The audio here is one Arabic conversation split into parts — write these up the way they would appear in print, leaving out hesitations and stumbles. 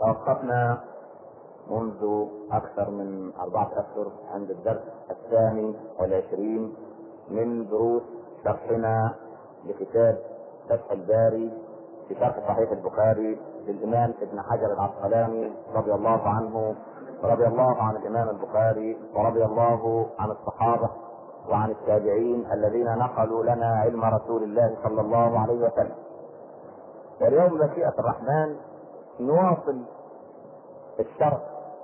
توقفنا منذ أكثر من 4 أشهر عند الدرس 22 من دروس شرحنا لكتاب فتح الباري في شرح صحيح البخاري للإمام ابن حجر العسقلاني رضي الله عنه، ورضي الله عن الإمام البخاري، ورضي الله عن الصحابة وعن التابعين الذين نقلوا لنا علم رسول الله صلى الله عليه وسلم. واليوم بمشيئة الرحمن نواصل الشرح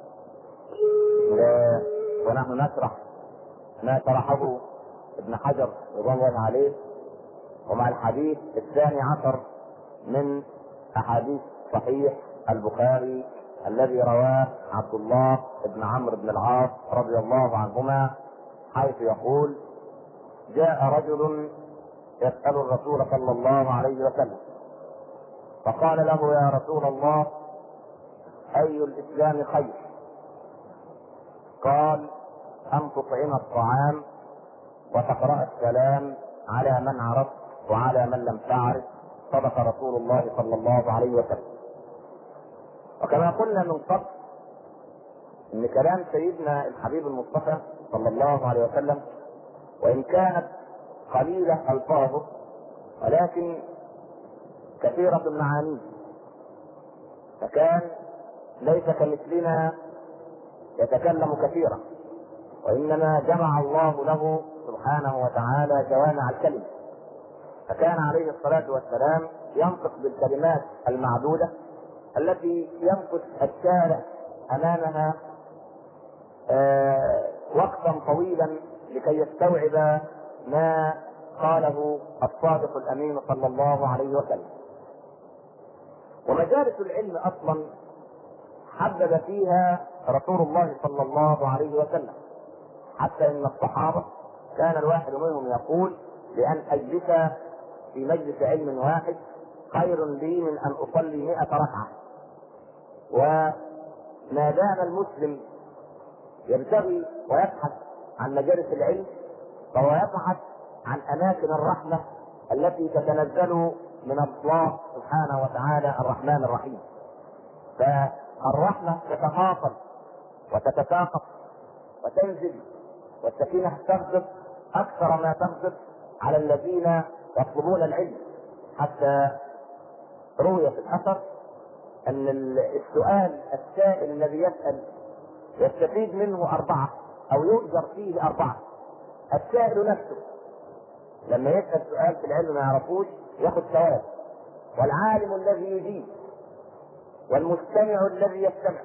ونحن نشرح ما شرحه ابن حجر رضي الله عليه، ومع الحديث 12 من أحاديث صحيح البخاري الذي رواه عبد الله بن عمرو بن العاص رضي الله عنهما، حيث يقول: جاء رجل يسأل الرسول صلى الله عليه وسلم فقال له: يا رسول الله، أي الإسلام خير؟ قال: أن تطعم الطعام وتقرأ السلام على من عرفت وعلى من لم تعرف. صدق رسول الله صلى الله عليه وسلم. وكما قلنا من قبل ان كلام سيدنا الحبيب المصطفى صلى الله عليه وسلم وان كانت قليلة الفاظه ولكن كثيرة معانيه، فكان ليس كمثلنا يتكلم كثيرا، وانما جمع الله له سبحانه وتعالى جوامع الكلم، فكان عليه الصلاة والسلام ينطق بالكلمات المعدودة التي يمكث الشارع امامها وقتا طويلا لكي يستوعب ما قاله الصادق الامين صلى الله عليه وسلم. ومجالس العلم اصلا حبب فيها رسول الله صلى الله عليه وسلم، حتى ان الصحابة كان الواحد منهم يقول: لان اجلس في مجلس علم واحد خير لي من ان اصلي 100 ركعة. وما دام المسلم يبتغي ويبحث عن مجالس العلم فهو يبحث عن اماكن الرحمة التي تتنزل من الله سبحانه وتعالى الرحمن الرحيم. فالرحمة تتفاصل وتتساقط وتنزل، والسكينة تغضب اكثر ما تغضب على الذين يطلبون العلم، حتى روي في الاثر ان السائل الذي يسأل يستفيد منه 4 او يؤجر فيه 4. السائل نفسه لما يسأل سؤال في العلم ما يعرفوش ياخد ثواب، والعالم الذي يجيب، والمستمع الذي يستمع.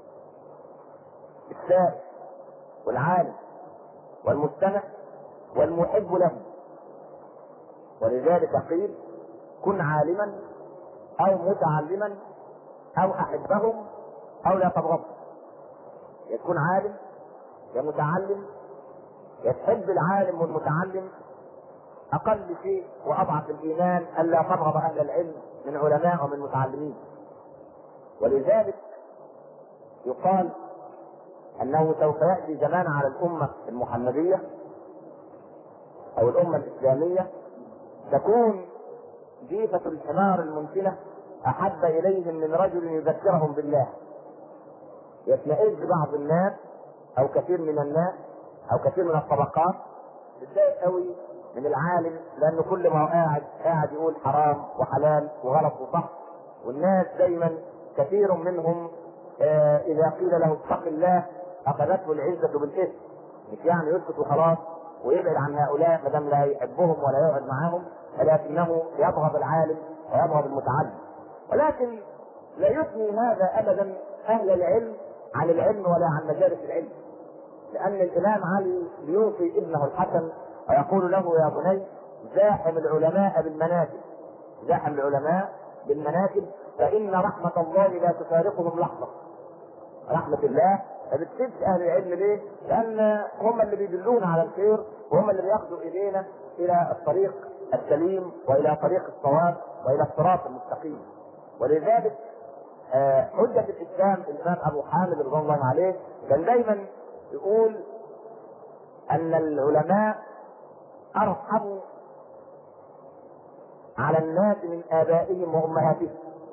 السائل والعالم والمستمع والمحب له. ولذلك قيل: كن عالما او متعلما او احبهم او لا تبغضهم. يكون عالم يا متعلم، يتحب العالم والمتعلم. اقل شيء واضعف الايمان الا تبغض اهل العلم من علماء ومن متعلمين. ولذلك يقال انه سوف ياتي زمان على الامه المحمديه او الامه الاسلاميه تكون جيفة الحمار الممكنة احب اليهم من رجل يذكرهم بالله. يتنئز بعض الناس او كثير من الناس او كثير من الطبقات بتضايق قوي من العالم، لانه كل ما هو قاعد يقول حرام وحلال وغلط وصح. والناس دايما كثير منهم اذا قيل له اتق الله اخذته العزة بالاثم، مش يعني يسكت وخلاص ويبعد عن هؤلاء ما دام لا يحبهم ولا يقعد معهم، ولكنه يبغض العالم ويبغض المتعلم. ولكن لا يثني هذا ابدا اهل العلم عن العلم ولا عن مجالس العلم، لان الامام علي بيوصي ابنه الحسن ويقول له: يا بني، زاحم العلماء بالمناكب، زاحم العلماء بالمناكب، فان رحمة الله لا تفارقهم لحظة. رحمة الله ما بتسيبش اهل العلم. ليه؟ لان هم اللي بيدلون على الخير، وهم اللي بياخذوا الينا الى الطريق السليم والى طريق الصواب والى الصراط المستقيم. ولذلك حجة الاسلام الامام ابو حامد رضي الله عليه كان دايما يقول ان العلماء ارحم على الناس من ابائهم وامهاتهم.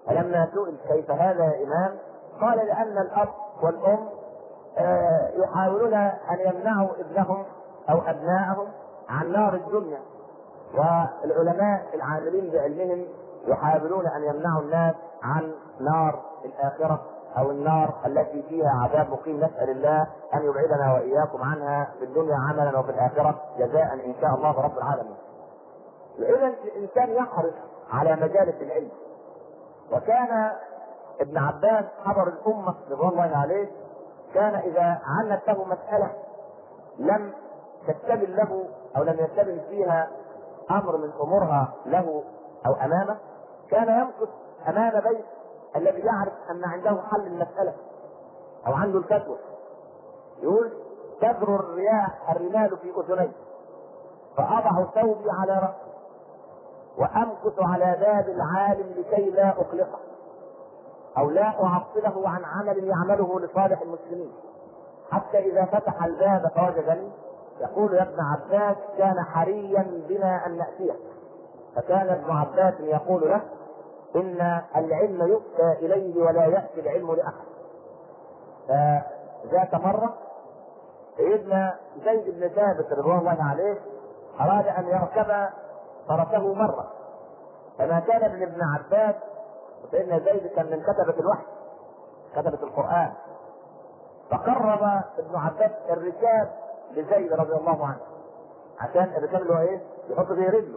فلما سئل كيف هذا يا إمام قال لأن الأب والأم يحاولون أن يمنعوا ابنهم أو أبنائهم عن نار الدنيا، والعلماء العاملين بعلمهم يحاولون أن يمنعوا الناس عن نار الآخرة أو النار التي فيها عذاب مقيم. نسأل الله أن يبعدنا وإياكم عنها في الدنيا عملا وفي الآخرة جزاء إن شاء الله رب العالمين. إذا الإنسان يحرص على مجالس العلم. وكان ابن عباس حضر الأمة رضوان الله عليه، كان إذا عنت له مسألة لم تستبل له أو لم يستبل فيها أمر من أمورها له أو أمامه، كان يمكث أمام بيت الذي يعرف أن عنده حل المسألة أو عنده الفتوى. يقول: تجر الرياح الرمال في أذني، فأضع ثوبي على رأسي وأمكث على باب العالم لكي لا أقلقه أو لا أعطله عن عمل يعمله لصالح المسلمين، حتى إذا فتح الباب فوجدني يقول: يا ابن عباس كان حريا بنا أن نأتيه. فكان ابن عباس يقول له: إن العلم يؤتى إليه ولا يأتي العلم لأحد. فذات مرة سيدنا زيد بن ثابت رضوان الله عليه أراد أن يركب فرسه مرة، فما كان من ابن عباس، وسيدنا زيد كان من كتبة الوحي كتبة القرآن، فقرب ابن عباس الركاب لزيد رضي الله عنه عشان الركاب اللي هو ايه يحط فيه رجله.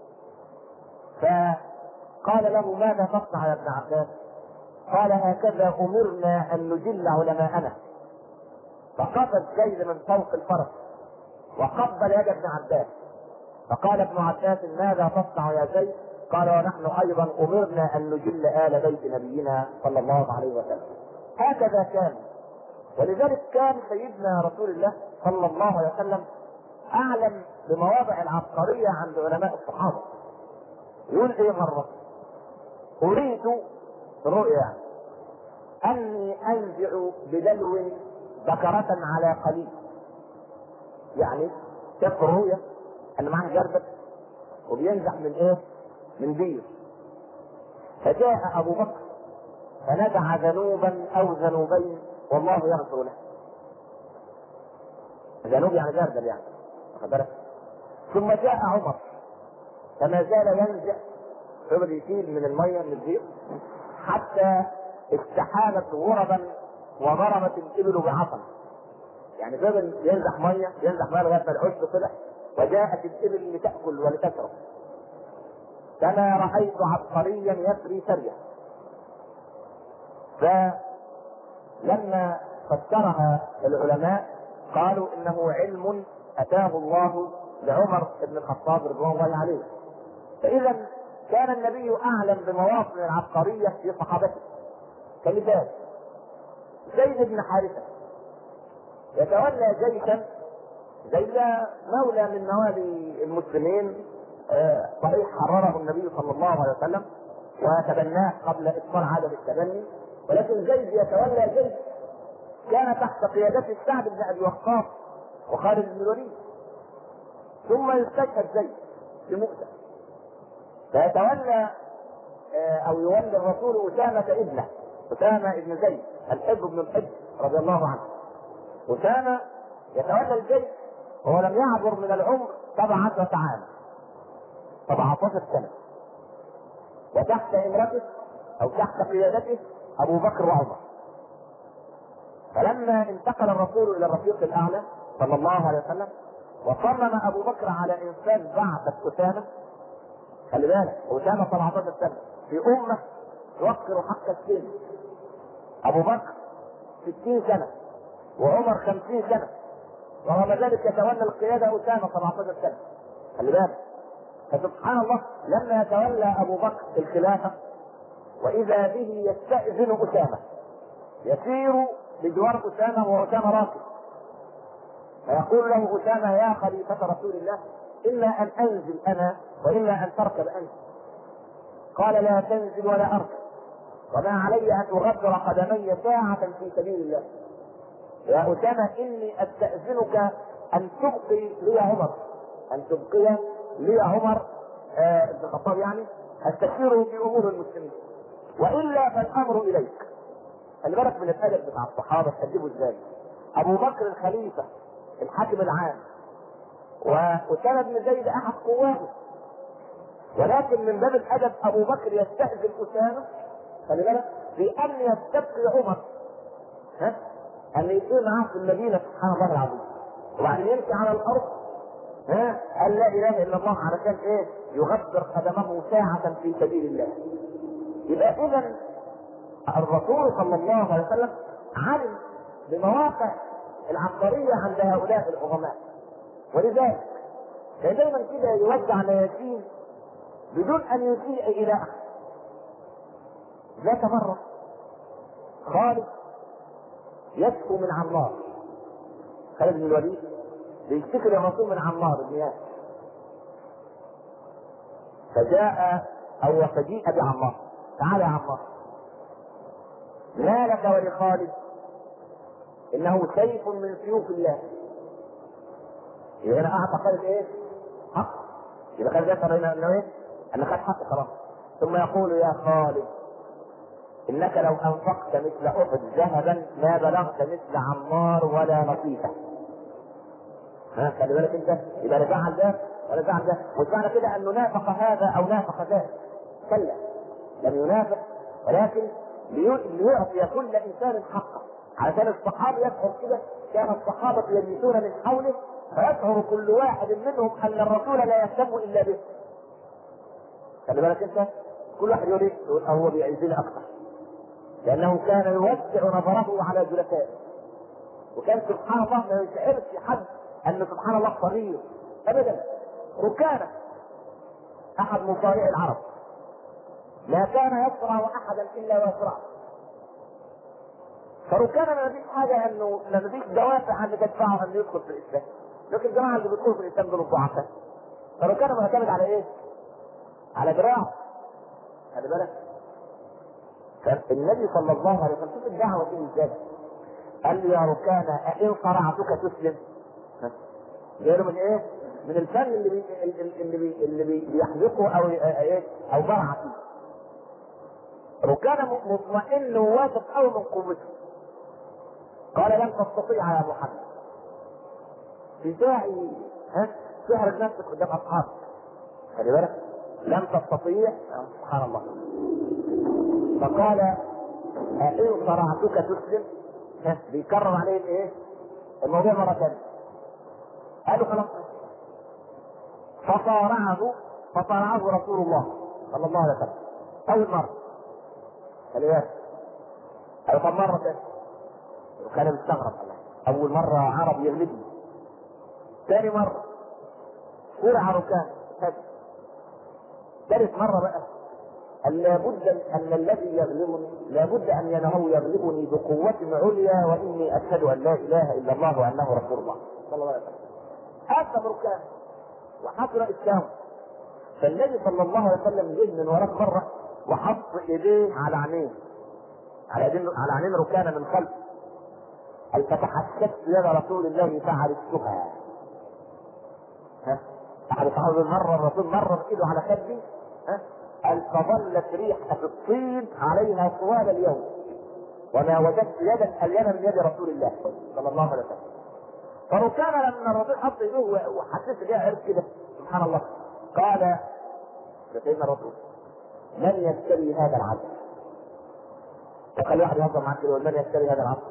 فقال له: ماذا تصنع يا ابن عباس؟ قال: هكذا أمرنا أن نجل علماءنا. فقفز زيد من فوق الفرس وقبل يد ابن عباس، فقال ابن عباس: ماذا تصنع يا زيد؟ قال: ونحن أيضا أمرنا أن نجل آل بيت نبينا صلى الله عليه وسلم. هكذا كان. ولذلك كان سيدنا رسول الله صلى الله عليه وسلم أعلم بمواضع العبقرية عند علماء الصحابة. يقول ايه مرة: أريد رؤيا أني أنزع بدلو بكرة على قليل. يعني شاف رؤيا أن معاه جردل وبينزع من ايه؟ من بير. فجاء أبو بكر فنزع ذنوبا أو ذنوبين والله يغفر له. ذنوب يعني جردل يعني، واخد بالك؟ ثم جاء عمر فما زال ينزع، فضل يشيل من المية من البير حتى استحالت غربا وضربت الإبل بعصا. يعني فضل ينزح مية لغاية ما العشب طلع، وجاءت الإبل لتأكل ولتشرب. كما رأيت عبقريا يسري سريا. فلما فسرها العلماء قالوا إنه علم أتاه الله لعمر بن الخطاب رضوان الله عليه. فإذا كان النبي أعلم بمواطن العبقرية في صحابته. كمثال: زيد بن حارثة يتولى جيشا، زيد مولى من موالي المسلمين، صحيح حرره النبي صلى الله عليه وسلم وتبناه قبل إبطال عادة التبني، ولكن زيد يتولى جيش كان تحت قيادته سعد بن أبي وقاص وخالد بن الوليد. ثم يستشهد زيد في مؤتة، فيتولى أو يولي الرسول أسامة ابنه، أسامة ابن زيد الحب بن الحب رضي الله عنه. أسامة يتولى الجيش وهو لم يعبر من العمر 17 عاما، 17 سنة، وتحت امرته أو تحت قيادته أبو بكر وعمر. فلما انتقل الرسول إلى الرفيق الأعلى صلى الله عليه وسلم وصمم أبو بكر على إنفاذ بعثة أسامة، خلي بالك أسامة 17 سنة في أمة توقر حق السن، أبو بكر 60 سنة وعمر 50 سنة، ورغم ذلك يتولى القيادة أسامة 17 سنة، خلي بالك. فسبحان الله لما يتولى أبو بكر الخلافة وإذا به يستأذن أسامة، يسير بجوار أسامة وأسامة راكب، فيقول له أسامة: يا خليفة رسول الله، إما أن أنزل أنا وإما أن تركب أنت. قال: لا تنزل ولا أركب، وما علي أن أغدر قدمي ساعة في سبيل الله. يا أسامة إني أستأذنك أن تبقي لي عمر، أن تبقي لي عمر ابن الخطاب، يعني أستشيره في أمور المسلمين. والا فالامر اليك. خلي بالك من الادب بتاع الصحابه تأدبه ازاي. ابو بكر الخليفه الحاكم العام واسامه بن زيد احد قواته، ولكن من باب الادب ابو بكر يستأذن اسامه خلي بالك في ان يستبقي عمر ان يصير معاه في المدينه سبحان الله العظيم، وبعدين يمشي على الارض قال لا اله الا الله علشان ايه؟ يغبر قدمه ساعه في سبيل الله. يبقى اذا الرسول صلى الله عليه وسلم علم بمواقع العبقريه عند هؤلاء العظماء، ولذلك كان دايما كده يوزع مياسين بدون ان يسيء الى احد. ذات مره خالد يشكو من عمار، خالد بن الوليد بيشتكي للرسول من عمار بن ياسر، فجاء او فجيء بعمار، تعال يا عمار ما لك ولخالد انه سيف من سيوف الله. يبقى انا اعطى خالد ايه؟ حق. يبقى خالد يشعر انه ايه؟ ان خد حق خلاص. ثم يقول يا خالد انك لو انفقت مثل احد ذهبا ما بلغت مثل عمار ولا نصيفه. خلي بالك انت، يبقى لا زعل ده ولا زعل ده، مش معنى كده انه نافق هذا او نافق ذاك، كلا لم ينافق، ولكن ليعطي كل انسان حقه. علشان الصحابه يشعر كده، كان الصحابه يجلسون من حوله فيشعر كل واحد منهم ان الرسول لا يهتم الا به. خلي بالك انت، كل واحد يقول ايه؟ يقول هو بيعزني اكثر، لانه كان يوسع نظره على جلسائه، وكان سبحان الله ما يشعرش حد ان سبحان الله صغير ابدا. ركانه احد مصارع العرب لا كان يصرع احدا الا ويصرع، فركانه ما فيش حاجه انه ما فيش دوافع ان تدفعه انه يدخل في الاسلام، لكن الجماعه اللي بيدخلوا في الاسلام دول الضعفاء. فركانه معتمد على ايه؟ على دراعه. خلي بالك النبي صلى الله عليه وسلم شوف الدعوه دي ازاي. قال لي يا ركانه أئن صرعتك تسلم؟ جاله من ايه؟ من الفن اللي بيحذقه او ايه؟ او برع فيه. ركانه مطمئن وواثق قوي من قوته. قال لن تستطيع يا محمد. في داعي تحرج نفسك قدام اصحابك. خلي بالك لن تستطيع سبحان الله. فقال أئن صرعتك تسلم؟ بيكرر عليه الايه؟ الموضوع مرة ثانية. قالوا خلاص. فصارعه رسول الله صلى الله عليه وسلم أول مرة. خلي بالك. قالوا طب مرة ثانية. وكان مستغرب الله. أول مرة عرب يغلبني. ثاني مرة صرع ركان. ثالث مرة بقى لابد ان الذي يغلبني لابد ان يغلبني بقوة عليا واني اشهد ان لا اله الا الله وانه رسول الله صلى الله عليه وسلم. اسلم ركان وحصل اسلام. فالنبي صلى الله عليه وسلم جه من وراه مرة وحط ايديه على عينيه على عينين ركانه من خلف. قال فتحسست يد رسول الله فعرفتها. احد الصحابه مرة الرسول مر ايده على خدي قال فظلت ريحة الطين عليها طوال اليوم وما وجدت يدا الين من يد رسول الله صلى الله عليه وسلم. فركان لما الرسول حط ايده وحسيت بيها عرف كده سبحان الله قال لسيدنا الرسول من يشتري هذا العبد؟ وقال واحد يوضع معك كده من يشتري هذا العبد؟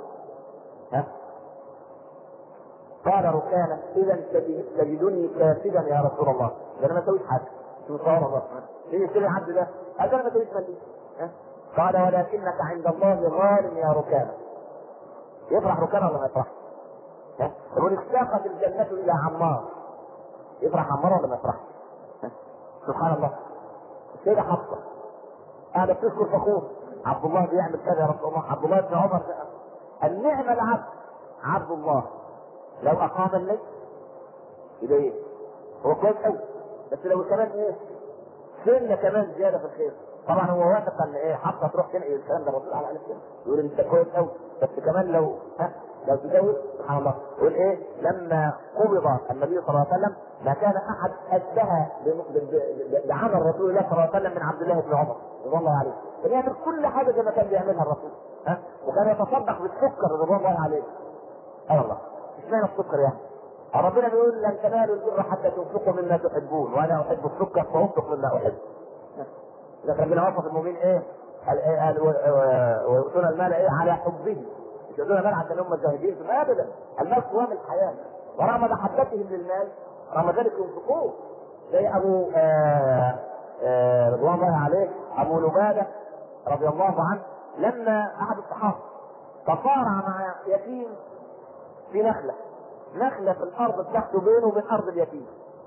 قال ركان اذا تجدني كاسدا يا رسول الله. انا ما سويت حاجه مصارعة. مين يشتري العبد ده؟ انا ما تريد ملي. قال ولكنك عند الله غال يا ركانه. يفرح ركانه ولا ما يفرح؟ يقول اشتاقت الجنة الى عمار. يفرح عمار ولا ما يفرح؟ سبحان الله. السيدة حفصة قاعدة بتذكر فخور عبد الله بيعمل كذا يا رسول الله. عبد الله بن عمر النعم العبد عبد الله لو اقام الليل يبقى ايه؟ هو كويس قوي بس لو كمان ايه؟ سنة كمان زيادة في الخير. طبعا هو واثق ان ايه حتى تروح تنقل الكلام ده الرسول على كده يقول انت كويس قوي بس كمان لو تزود سبحان الله. يقول ايه؟ لما قبض النبي صلى الله عليه وسلم ما كان احد اشبه بعمل رسول الله صلى الله عليه وسلم من عبد الله بن عمر رضي الله عليه. كان يعمل كل حاجه زي ما كان بيعملها الرسول، وكان يتصدق بالسكر رضوان الله عليه. الله، اشمعنى السكر يعني؟ ربنا بيقول لن تنالوا البر حتى تنفقوا مما تحبون وانا احب السكر فانفق مما احب. لكن ربنا وصف المؤمنين ايه؟ ويؤتون المال ايه؟ على حبه. مش يؤتون المال عشان هم زاهدين في المال، ابدا. المال قوام الحياه، ورغم محبتهم للمال رغم ذلك ينفقوه. زي ابو رضوان الله عليه، ابو لبابه رضي الله عنه، لما احد الصحابه تصارع مع يتيم في نخله في الارض بتاعته بينه وبين ارض اليتيم.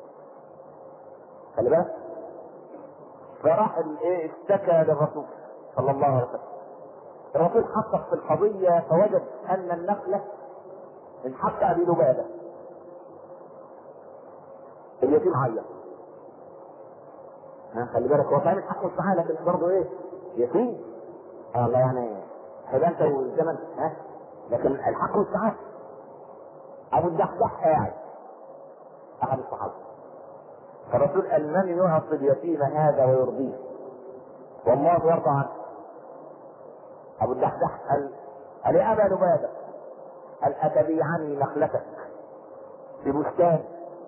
خلي بالك. فراح اشتكى للرسول صلى الله عليه وسلم. الرسول حقق في القضيه فوجد ان النخله من حق ابي لبابه. اليتيم عيط. خلي بالك، هو فاهم الحق والسعاده لكن برضه ايه؟ يتيم. الله يعني هيبقى انت والزمن لكن الحق والسعاده. ابو الدحداح قاعد احد الصحابه، فالرسول قال من يعطي اليتيم هذا ويرضيه والله يرضى عنه. ابو الدحداح قال يا ابا لبابه، قال اتبيعني نخلتك ببستان؟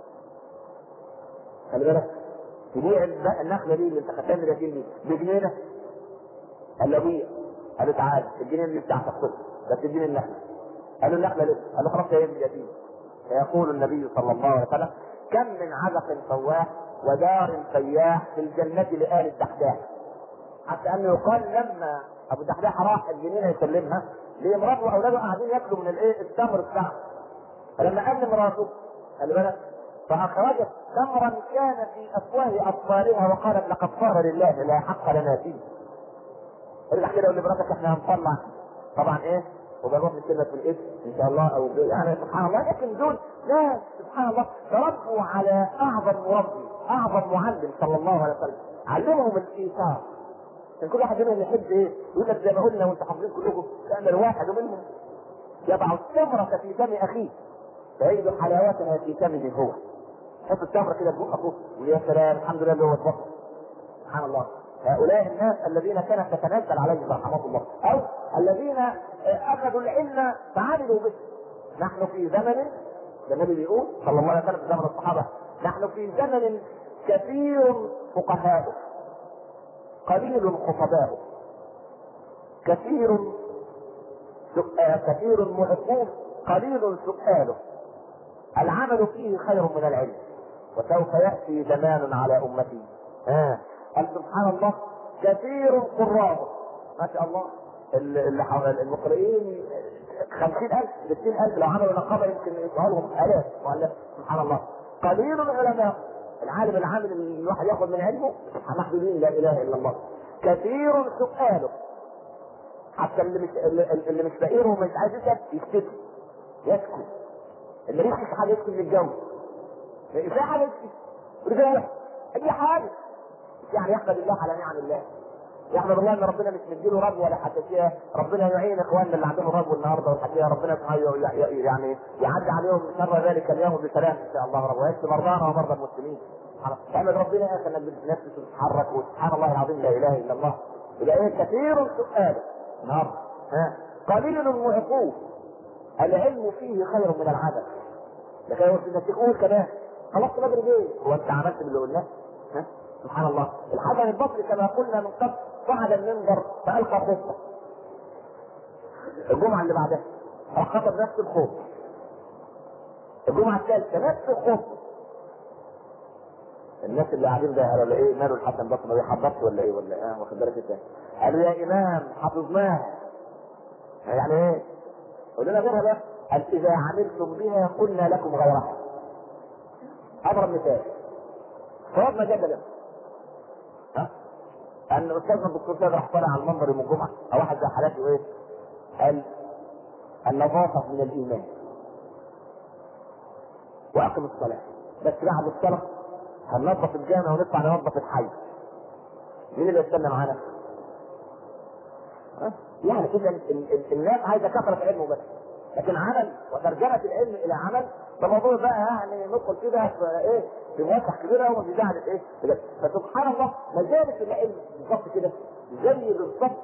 خلي بالك، تبيع النخله دي اللي انت خدتها من اليتيم دي بجنينه؟ قال له بيع. قال له تعالى الجنينه دي بتاعتك خد، بس تديني النخله. قال له النخله ليه؟ قال له خلاص يا ابن اليتيم. فيقول النبي صلى الله عليه وسلم كم من عزق فواح ودار سياح في الجنه لآل الدحداح. حتى انه يقال لما ابو الدحداح راح الجنينه يسلمها لامراته واولاده قاعدين ياكلوا من التمر بتاعه، فلما قال لمراته خلي بالك فاخرجت تمرا كان في افواه اطفالها وقالت لقد صار لله لا حق لنا فيه. ارجع كده يقول لمراتك احنا هنطلع طبعا وبنروح نكتبها في الاسم ان شاء الله او يعني سبحان الله. لكن دول لا سبحان الله تربوا على اعظم مربي اعظم معلم صلى الله عليه وسلم، علمهم الايثار. كان كل واحد منهم يحب يقول لك زي ما قلنا وانتم حافظين كلكم كان الواحد منهم يضع التمرة في فم اخيه فيجد حلاوتها في فمه هو. حط التمرة كده في بق اخوه ويا سلام الحمد لله اللي هو اتبطل. سبحان الله. هؤلاء الناس الذين كانت تتنزل عليهم رحمه الله او الذين اخذوا العلم فعملوا به. نحن في زمن النبي بيقول صلى الله عليه وسلم في زمن الصحابه نحن في زمن كثير فقهاء قليل خطباء، كثير معقوف قليل سؤاله، العمل فيه خير من العلم وسوف ياتي زمان على امتي قال سبحان الله كثير قراء ما شاء الله المقرئين 50,000 60,000 لو عملوا نقابه يمكن يسألهم آلاف ولا سبحان الله. قليل العلماء، العالم العامل اللي الواحد ياخذ من علمه محدودين لا اله الا الله. كثير سؤاله، حتى اللي مش فقير ومش عايز يسكت يسكت، اللي يسكت حاجه يسكت للجو في حاجه يسكت ورجاله اي حاجه يعني يحمد الله على نعم الله، يحمد الله ان ربنا مش مديله رب ولا حساسيه. ربنا يعين اخواننا اللي عندهم رب النهارده والحساسيه، ربنا يعني يعدي عليهم شر ذلك اليوم بسلام ان شاء الله رب ويشفي مرضانا ومرضى المسلمين. احمد ربنا يا اخي انك بتنفس وتتحرك وسبحان الله العظيم لا اله الا الله. يبقى كثير سؤال النهارده قليل معقوف، العلم فيه خير من العمل. لكن انك تقول كمان خلصت بدري ليه؟ هو انت عملت اللي قلناه؟ سبحان الله. الحسن البصري كما قلنا من قبل صعد المنبر فألقى خطبة الجمعة اللي بعدها راح خطب نفس الخطبة، الجمعة الثالثة نفس الخطبة. الناس اللي قاعدين ده قالوا ايه ماله الحسن البصري ما بيحضرش ولا ايه ولا واخد بالك ازاي؟ قالوا يا امام حفظناها يعني ايه؟ قلنا لنا غيرها بقى. قال اذا عملتم بها قلنا لكم غيرها. اضرب مثال صوابنا جدلا ان استاذنا الدكتور سيد راح طالع على المنبر يوم الجمعه او واحد زي حالاتي قال النظافه من الايمان واقم الصلاه، بس بعد الصلاه هننظف الجامع ونطلع ننظف الحي. مين اللي يستنى معانا؟ يعني اذا الناس عايزه كثره علم بس، لكن عمل وترجمه العلم الى عمل ده موضوع بقى يعني ندخل كده في في موسع كبيره وما في قاعده فسبحان الله مجالس العلم بالظبط كده زي بالظبط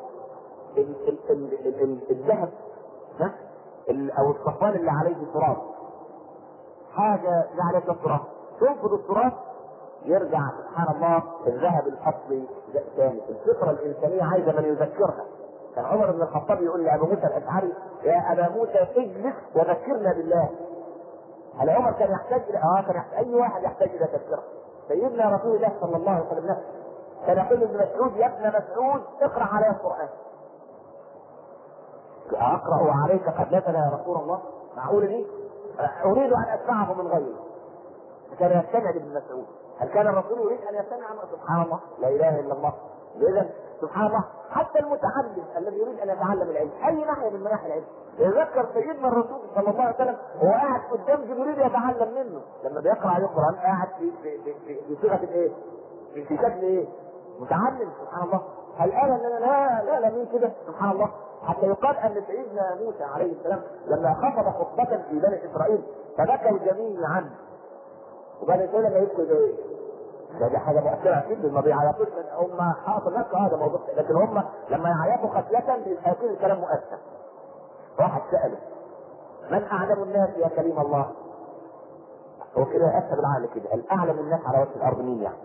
الذهب او الصفوان اللي عليه تراب، حاجه عليها التراب، تنفض التراب يرجع سبحان الله الذهب الاصلي ثاني. الفطره الانسانيه عايزه من يذكرها. كان عمر بن الخطاب يقول لابو موسى الاشعري: يا ابا موسى اجلس وذكرنا بالله. هل عمر كان يحتاج الى كان يحتاج اي واحد يحتاج الى تذكره. سيدنا رسول الله صلى الله عليه وسلم نفسه كان يقول ابن مسعود: يا ابن مسعود اقرا علي القران. اقرا عليك قبلتنا يا رسول الله؟ معقول دي؟ اريد ان اسمعه من غيري. كان يستمع لابن مسعود. هل كان الرسول يريد ان يستمع؟ سبحان الله، لا اله الا الله. اذا سبحان الله حتى المتعلم الذي يريد ان يتعلم العلم اي ناحيه من مناحي العلم يذكر سيدنا الرسول صلى الله عليه وسلم وهو قاعد قدام جبريل يتعلم منه لما بيقرا عليه القران، قاعد في صيغه الايه؟ في شكل ايه؟ متعلم. سبحان الله. هل قال ان انا لا مين كده؟ سبحان الله. حتى يقال ان سيدنا موسى عليه السلام لما خطب خطبه في بني اسرائيل فبكوا جميعا، وبعد كده ما يبكوا ايه؟ دي حاجه مؤثره اكيد، ما بيعيطوش من هم حاطط نفسه هذا موضوع، لكن هم لما يعيطوا خفيه بيكون الكلام مؤثر. واحد ساله: من اعلم الناس يا كريم الله؟ هو كده يأثر بالعقل كده، الاعلم الناس على وجه الارض مين يعني؟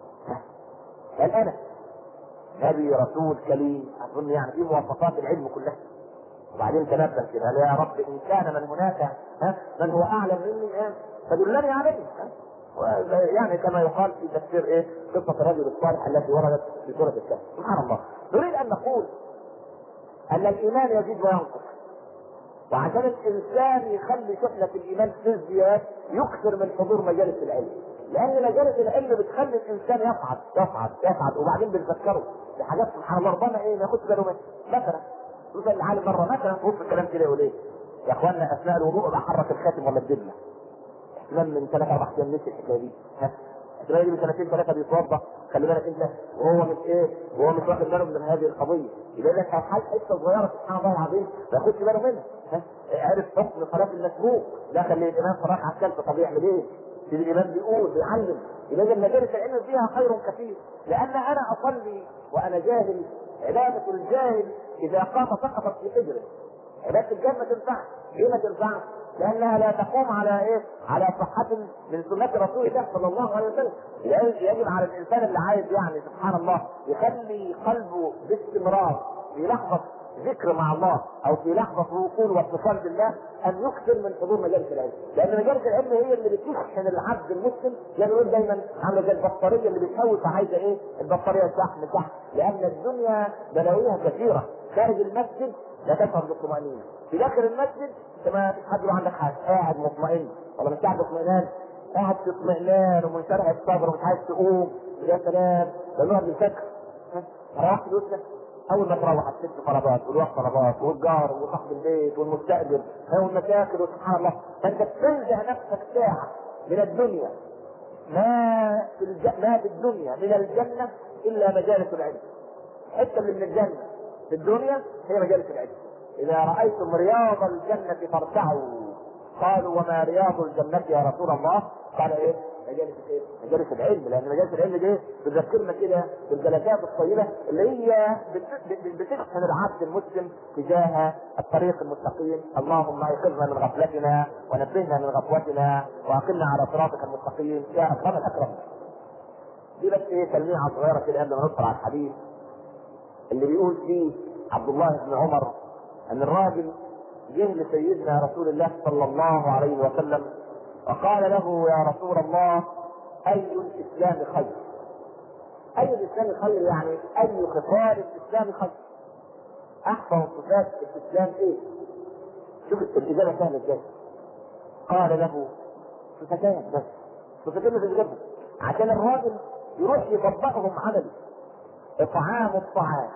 قال انا نبي رسول كليم، اظن يعني في مواصفات العلم كلها. وبعدين تنبه كده: قال يا رب ان كان من هناك من هو اعلم مني فدلني عليه. يعني كما يقال في تفسير قصه الرجل الصالح التي وردت في سوره الكهف. سبحان الله. نريد ان نقول ان الايمان يزيد وينقص، وعشان الانسان يخلي شحنه الايمان في الزياد يكثر من حضور مجالس العلم، لان مجالس العلم بتخلي الانسان يصعد يصعد يصعد، وبعدين بنذكره بحاجات سبحان الله ربما ما ياخدش باله منها. مثلا يوصل العالم مره مثلا في وسط الكلام كده يقول يا اخوانا اثناء الوضوء بحرك الخاتم ولا الدبله. احتمال من 3-4 ايام نسي الحكايه دي، احتمال من 2-3 بيتوضا، خلي بالك انت، وهو مش واخد باله من هذه القضيه. يبقى لك حته صغيره سبحان الله العظيم ما ياخدش باله منها. عرف حكم صلاه المسبوق، دخل الامام في الركعه الثالثه، طب يعمل ايه؟ سيدي الامام بيقول بيعلم. يبقى مجالس العلم فيها خير كثير، لان انا اصلي وانا جاهل عباده الجاهل اذا قام سقطت في حجره. عباده الجاهل ما تنفعش. ليه ما تنفعش؟ لانها لا تقوم على على صحة من سنة رسول الله صلى الله عليه وسلم. يجب على الانسان اللي عايز يعني سبحان الله يخلي قلبه باستمرار في لحظة ذكر مع الله او في لحظة وصول واتصال بالله ان يكثر من حضور مجالس العلم، لان مجالس العلم هي اللي بتشحن العبد المسلم. يعني نقول دايما عامله زي البطارية اللي بتحول فعايزة البطارية شحن، لان الدنيا بلاويها كثيرة. خارج المسجد لا تشعر بالطمأنينة، في داخل المسجد ما تحضر عندك حاجه، قاعد مطمئن ولا مش قاعد اطمئنان؟ قاعد في اطمئنان ومنشرح الصدر ومش عايز تقوم. يا سلام ده نوع من الفكر. روحت بيوتك اول ما تروح الست طلبات والوقت طلبات والجار وصاحب البيت والمستاجر والمشاكل وسبحان الله، فانت بتنزع نفسك ساعه من الدنيا. ما في الدنيا من الجنه الا مجالس العلم. حته من الجنه في الدنيا هي مجالس العلم. إذا رأيتم رياض الجنة فارتعوا. قالوا وما رياض الجنة يا رسول الله؟ قال مجالس العلم، لأن مجالس العلم دي تذكرنا كده بالجلسات الطيبة اللي هي بتشحن العبد المسلم تجاه الطريق المستقيم. اللهم ايقظنا من غفلتنا ونبهنا من غفوتنا واقمنا على صراطك المستقيم يا أكرم الأكرم. دي بس تلميحة صغيرة كده قبل ما ندخل على الحديث اللي بيقول فيه عبد الله بن عمر ان الراجل جه لسيدنا رسول الله صلى الله عليه وسلم وقال له يا رسول الله اي الاسلام خير؟ اي الاسلام خير يعني اي خصال الاسلام خير؟ احسن صفات الاسلام ايه؟ شوف الاجابه سهله ازاي. قال له صفتان بس، صفتين مش يجيبهم عشان الراجل يروح يطبقهم عملي: اطعام الطعام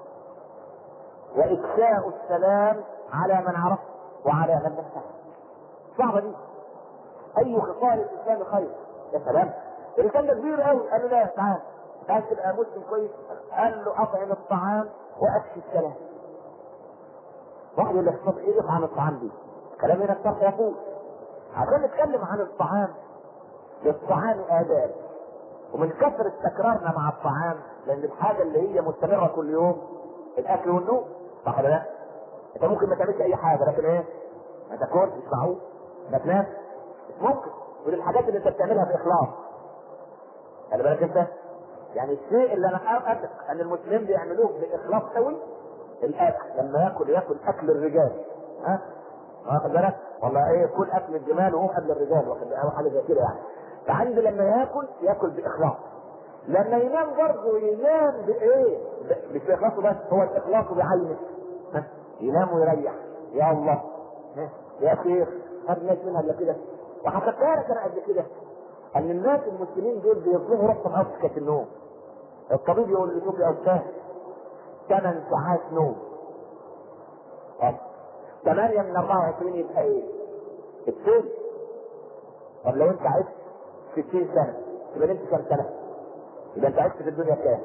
وإفشاء السلام على من عرف وعلى من لم يعرف. صعبة دي. أي خصال الإسلام خير؟ يا سلام، الإنسان ده كبير قوي. قال له لا تعال عايز تبقى مسلم كويس؟ قال له أطعم الطعام وأفشي السلام. واحد يقول لك طب إيه اطعام الطعام دي؟ كلام هنا الشرح يقول عشان نتكلم عن الطعام، للطعام آداب ومن كثرة تكرارنا مع الطعام، لان الحاجة اللي هي مستمرة كل يوم الاكل والنوم، صح ولا لا؟ انت ممكن ما تعملش اي حاجة لكن ايه؟ ما تاكلش، مش معقول، ما تنام، مش ممكن. ودي الحاجات اللي انت بتعملها باخلاص. خلي بالك انت، يعني الشيء اللي انا اثق ان المسلمين بيعملوه باخلاص قوي الاكل. لما ياكل اكل الرجال، ها؟ واخد بالك؟ والله ايه، كل اكل الجمال وهو قبل الرجال، واخد بالك؟ او حاجه زي كده يعني. فعندي لما ياكل باخلاص. لما ينام برضه ينام بايه؟ مش باخلاصه بس، هو الاخلاص بعينه. ها؟ ينام ويريح. يا الله، ها؟ يا شيخ، هات ناس منها الا كده. وحكيتها لك انا قبل كده ان الناس المسلمين دول بيطلبوا رقم اوسكة النوم. الطبيب يقول له شوف يا استاذ 8 ساعات نوم. 8 من 24 يبقى ايه؟ الثلث. طب لو انت عشت 60 سنة يبقى انت كام سنة؟ يبقى انت عشت في الدنيا كام؟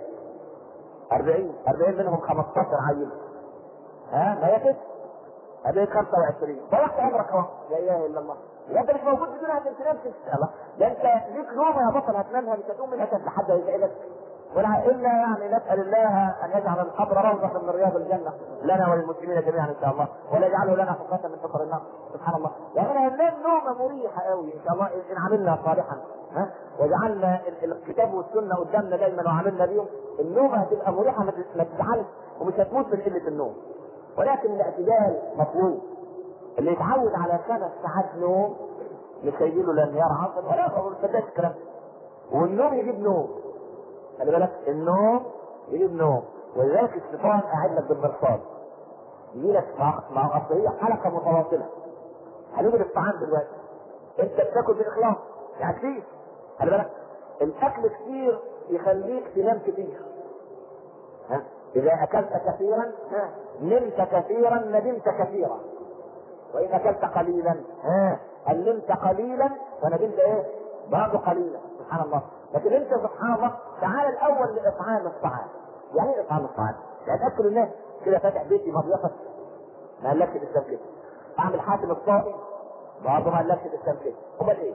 40 منهم 15 عيل. ها؟ ما هي كده؟ هذه 25 ضيعت عمرك اهو. لا اله الا الله. لا انت مش موجود في الدنيا عشان تنام ان شاء الله. ده انت ليك نومه يا بطل هتنامها، مش هتقوم منها لحد هيسعدك. ولا الا يعني نسال الله ان يجعل القبر روضه من رياض الجنه لنا وللمسلمين جميعا ان شاء الله، ولا يجعله لنا حفره من حفر النار. سبحان الله. يعني هننام نومه مريحه قوي ان شاء الله ان عملنا صالحا، ها؟ وجعلنا الكتاب والسنه قدامنا دايما وعملنا بيهم. النومه هتبقى مريحه، ما تزعلش ومش هتموت من قله النوم. ولكن الاعتدال مطلوب. اللي يتعود على 5 ساعات نوم مش هيجي له لا انهيار عصبي ولا ما تصدقش الكلام. والنوم يجيب نوم. خلي بالك، النوم يجيب نوم. ولذلك الشيطان قاعد لك بالمرصاد، يجي لك مع اصل هي حلقه متواصله. هنيجي للطعام دلوقتي. انت بتاكل باخلاص يعني كتير. خلي بالك، الاكل كتير يخليك تنام كتير. ها؟ اذا اكلت كثيرا نمت كثيرا ندمت كثيرا. وإن أكلت قليلا نمت قليلا فندمت إيه؟ برضه قليلا. سبحان الله. لكن أنت سبحان الله تعال الأول لإطعام الطعام. يعني إيه إطعام الطعام؟ يعني أكل الناس كده فاتح بيتي مضيفة، ما قالكش الإسلام كده. أعمل حاتم الطائي برضه ما قالكش الإسلام كده. أمال إيه؟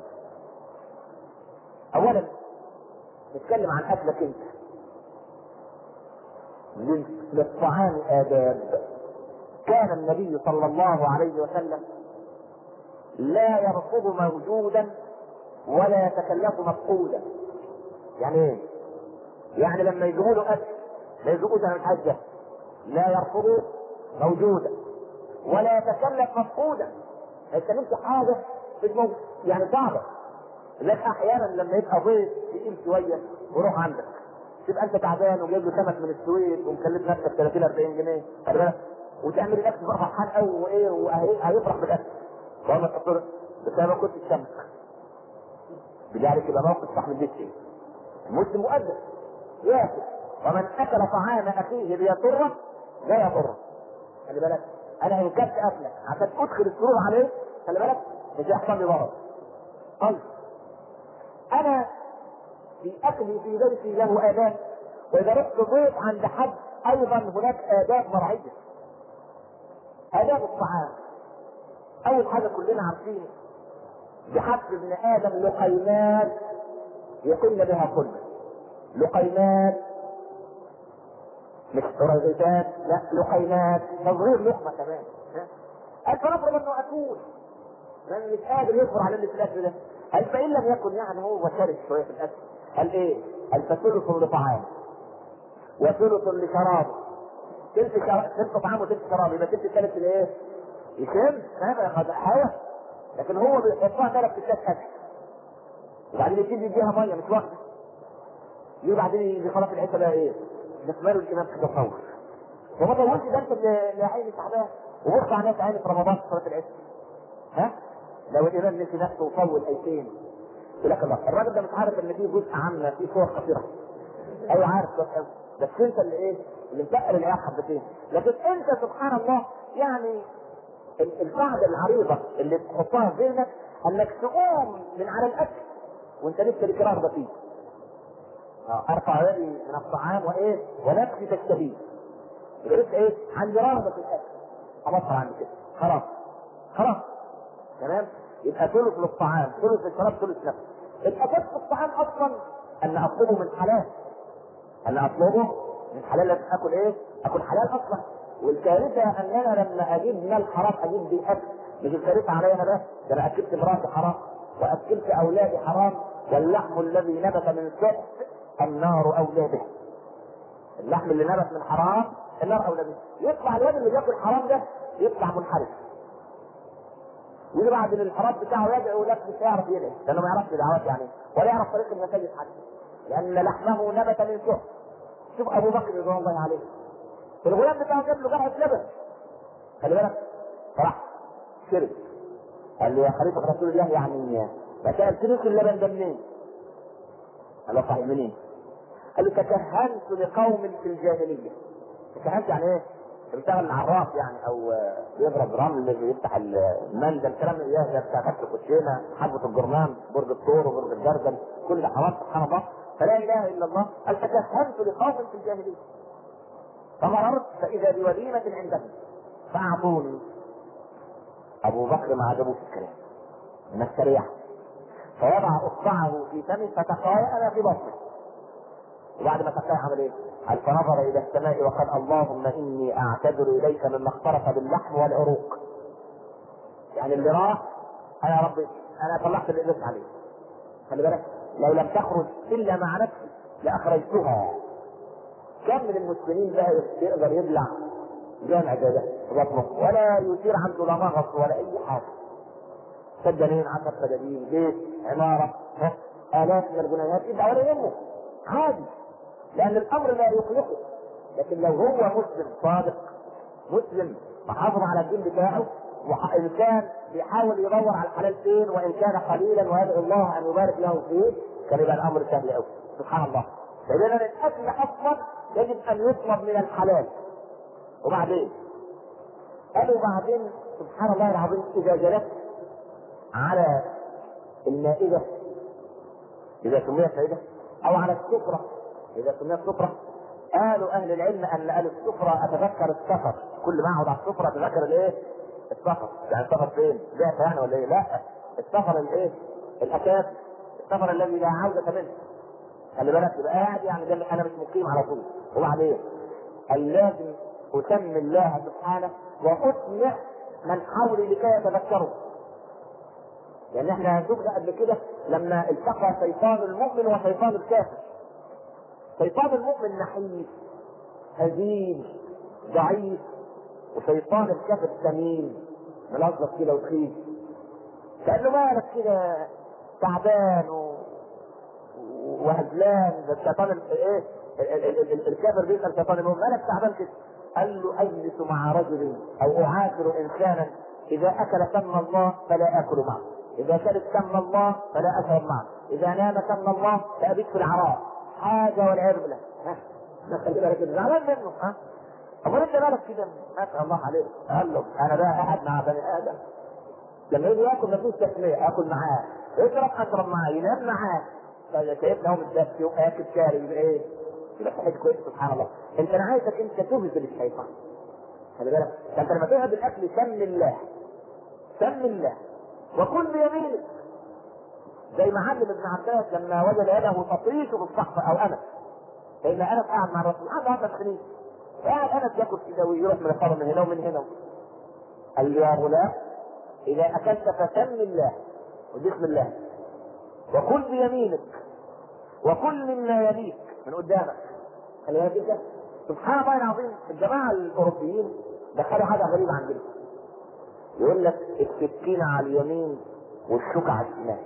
أولا نتكلم عن أكلك أنت. للطعام آداب. كان النبي صلى الله عليه وسلم لا يرفض موجودا ولا يتكلف مفقودا. يعني ايه؟ يعني لما يجيبوا له اكل لا يجيبوه من الحاجه، لا يرفض موجودا ولا يتكلف مفقودا. انت نمت حاجه مش موجود يعني صعبه. لك احيانا لما يبقى ضيف يقيم شويه ويروح عندك، تبقى انت تعبان وجايب له سمك من السويد ومكلف نفسك 30 40 جنيه، خلي بالك، وتعمل الاكل تبقى فرحان قوي وايه وهيفرح بالاكل. فما تقدر بس انا ما كنتش سمك. بذلك يبقى موقف صاحب البيت ايه؟ المسلم مؤدب ياكل. ومن اكل طعام اخيه ليضره لا يضره. خلي بالك، انا ان كلت اكلك عشان ادخل السرور عليه، خلي بالك مش هيحصل لي ضرر. طيب انا في اكلي في بيتي له اداب، واذا رحت ضيف عند حد ايضا هناك اداب مرعيه. آداب الطعام. أول حاجة كلنا عارفين بحسب ابن آدم لقيمات يقل بها كله. لقيمات مش رغيفات، لا لقيمات، تصغير لقمة كمان. قال فنفرض انه اكول من مش قادر يصبر على اللي في الاكل ده. قال فان لم يكن يعني هو شارك شوية في الاكل. قال ايه؟ قال فثلث لطعام وثلث لشرابه. تلت طعام وتلت شراب، يبقى تلت الثالث لايه؟ يشم هذا هوا. لكن هو بيحطها 3 كيسات اكل وبعدين يبتدي يديها ميه مش واحده. يجي بعدين يجي خلاص الحته بقى ايه؟ نسمعوا الامام كده طول. وما طولش ده انت اللي عيني تعبان وبص على ناس عيني في رمضان في صلاه العشاء. ها؟ لو الامام نسي نفسه وطول ايتين يقول لك الله الراجل ده مش عارف ان في جزء عامه في صور قصيره. ايوه عارف كويس، بس انت اللي ايه؟ اللي متقل العيال حبتين. لكن انت سبحان الله يعني القاعده العريضه اللي تحطها في ذهنك انك تقوم من على الاكل وانت لسه لك رغبه فيه. ارفع يدي من الطعام وايه؟ ونفسي تشتهيه. يبقى لسه ايه؟ عندي رغبه في الاكل. ابطل عندي كده. خلاص تمام؟ يبقى ثلث للطعام، ثلث للشراب، ثلث نفس. الاكل في الطعام اصلا ان اطلبه من حلال، ان اطلبه من حلال. لازم اكل ايه؟ اكل حلال اصلا. والكارثه ان انا لما اجيب مال حرام اجيب بيه اكل، مش الكارثه عليا انا بس، ده انا اكلت مراتي حرام واكلت اولادي حرام. واللحم الذي نبت من سحت النار اولى به. اللحم اللي نبت من حرام النار اولى به. يطلع الواد اللي بياكل حرام ده يطلع منحرف، يجي بعد الانحراف بتاعه يدعو لك مش هيعرف يدعي، لانه ما يعرفش دعوات يعني، ولا يعرف طريق المساجد حتى، لان لحمه نبت من سحت. شوف ابو بكر رضوان الله عليه، الغلام بتاعه جاب له جرعه لبن، خلي بالك، راح شرب. قال له يا خليفه رسول الله يعني ما سالتنيش اللبن ده منين؟ قال له صحيح منين؟ قال له تكهنت لقوم في الجاهليه. تكهنت يعني ايه؟ بيشتغل عراف يعني، او بيضرب رمل، بيفتح المندل، الكلام اللي بتاع فتح الكوتشينه، حبه الجرنان، برج الطور وبرج الجردل، كل ده حرام سبحان الله. فلا اله الا الله. قال تكهنت لقوم في الجاهليه فمررت فاذا بوليمه عندهم فاعطوني. ابو بكر ما عجبوش الكلام من السريع، فوضع اصبعه في فمه فتقايأ في بطنه. وبعد ما تقايأ عمل ايه؟ قال فنظر الى السماء وقال اللهم اني اعتذر اليك مما اختلط باللحم والعروق. يعني اللي راح انا يا ربي انا طلعت الابس عليه. خلي بالك لو لم تخرج الا مع نفسي لاخرجتها. كم من المسلمين بقى يقدر يبلع جامع زي ده في بطنه ولا يثير عنده لا مغص ولا اي حاجه؟ سجنين، 10 سجانين، بيت، عماره، الاف من الجنيهات يبقى ولا يهمه عادي، لان الامر لا يقلقه. لكن لو هو مسلم صادق، مسلم محافظ على الدين بتاعه، وانسان بيحاول يدور على الحلال فين وان كان قليلا ويدعو الله ان يبارك له فيه، كان يبقى الامر سهل قوي سبحان الله. فاذا الاكل اصلا يجب ان يطلب من الحلال. وبعدين قالوا بعدين سبحان الله العظيم اذا جلست على المائده اذا سميت مائده او على السفره اذا سميت سفره، قالوا اهل العلم ان السفره اتذكر السفر، كل ما اقعد على السفره اتذكر الايه؟ السفر. يعني السفر فين؟ بعثه يعني ولا ايه؟ لا، السفر الايه؟ الاكاد، السفر الذي لا عوده منه. خلي بالك يبقى قاعد يعني ده انا مش مقيم على طول. وبعدين لازم اسمي الله سبحانه واسمع من حولي لكي يتذكروا. لان احنا شفنا قبل كده لما التقى شيطان المؤمن وشيطان الكافر. شيطان المؤمن نحيف هزيل ضعيف، وشيطان الكافر سمين ملظلظ كده وتخيف، كأنه مالك كده تعبان وهزلان. الشيطان الايه الكافر بيسأل شيطان المؤمن مالك تعبان كده؟ قال له اجلس مع رجل او اعاشر انسانا اذا اكل سم الله فلا اكل معه، اذا شرب سم الله فلا اشرب معه، اذا نام سم الله فابيت في العراء، حاجه والعياذ بالله. خلي بالك زعلان منه. امال انت مالك كده؟ ما شاء الله عليك. قال له انا بقى قاعد مع بني ادم لما يجي ياكل مفيش تسميه، اكل معاه، اشرب معاه، ينام معاه، شايفني اهو متدفي واكل شارب، يبقى ايه؟ يبقى صحيح كويس سبحان الله. انت انا عايزك انت تهزل الشيطان. خلي بالك انت لما تهزل الاكل سم الله، سم الله وكل بيمينك. زي ما علم ابن عباس لما وجد يده تطريش في الصحفه او انس، فان انس قاعد مع الرسول عنده هذا الخليل، قاعد انس ياكل كده ويروح من الطرف من هنا ومن هنا. قال له يا غلام اذا اكلت فسم الله وبسم الله وكل بيمينك وكل مما يليك من قدامك. خلي بالك سبحان الله العظيم. الجماعه الاوروبيين دخلوا حاجه غريبه عندنا، يقول لك السكين على اليمين والشوكه على الشمال.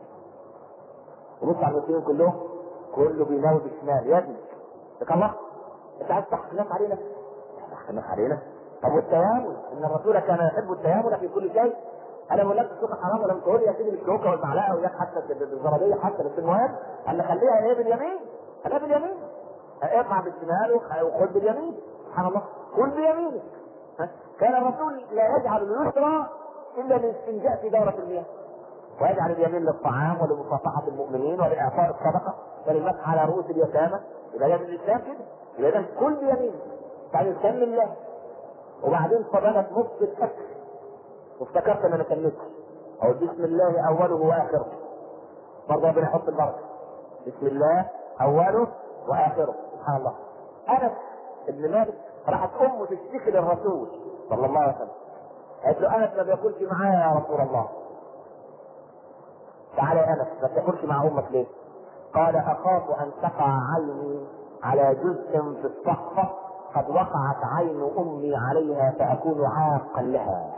ونص على المسلمين كلهم كله بيناول بالشمال. يا ابني لك الله انت عايز تحكي الناس علينا؟ تحكي الناس علينا؟ طب والتيامن؟ ان الرسول كان يحب التيامن في كل شيء. انا بقول لك الشوكه حرام ولم تقول يا سيدي بالشوكه والمعلقه وياك حتى بالزراديه حتى، بس المهم ان خليها ايه؟ باليمين. خليها باليمين، اقطع بالشمال وخذ باليمين. سبحان الله كل بيمينك. كان الرسول لا يجعل اليسرى الا للاستنجاء في دوره المياه، ويجعل اليمين للطعام ولمصافحه المؤمنين ولاعطاء الصدقه وللمسح على رؤوس اليتامى. يبقى ده الاسلام كده. يبقى كل بيمين بعد سم الله. وبعدين فضلت نص الاكل وافتكرت ان انا كملت او بسم الله اوله واخره، برضه ربنا يحط البركه. بسم الله اوله واخره. سبحان الله. انس بن مالك راحت امه تشتكي للرسول صلى الله عليه وسلم، قالت له انس ما بياكلش معايا يا رسول الله. تعالى يا انس ما بتاكلش مع امك ليه؟ قال اخاف ان تقع عيني على جزء في الصحفه قد وقعت عين امي عليها فاكون عاقا لها.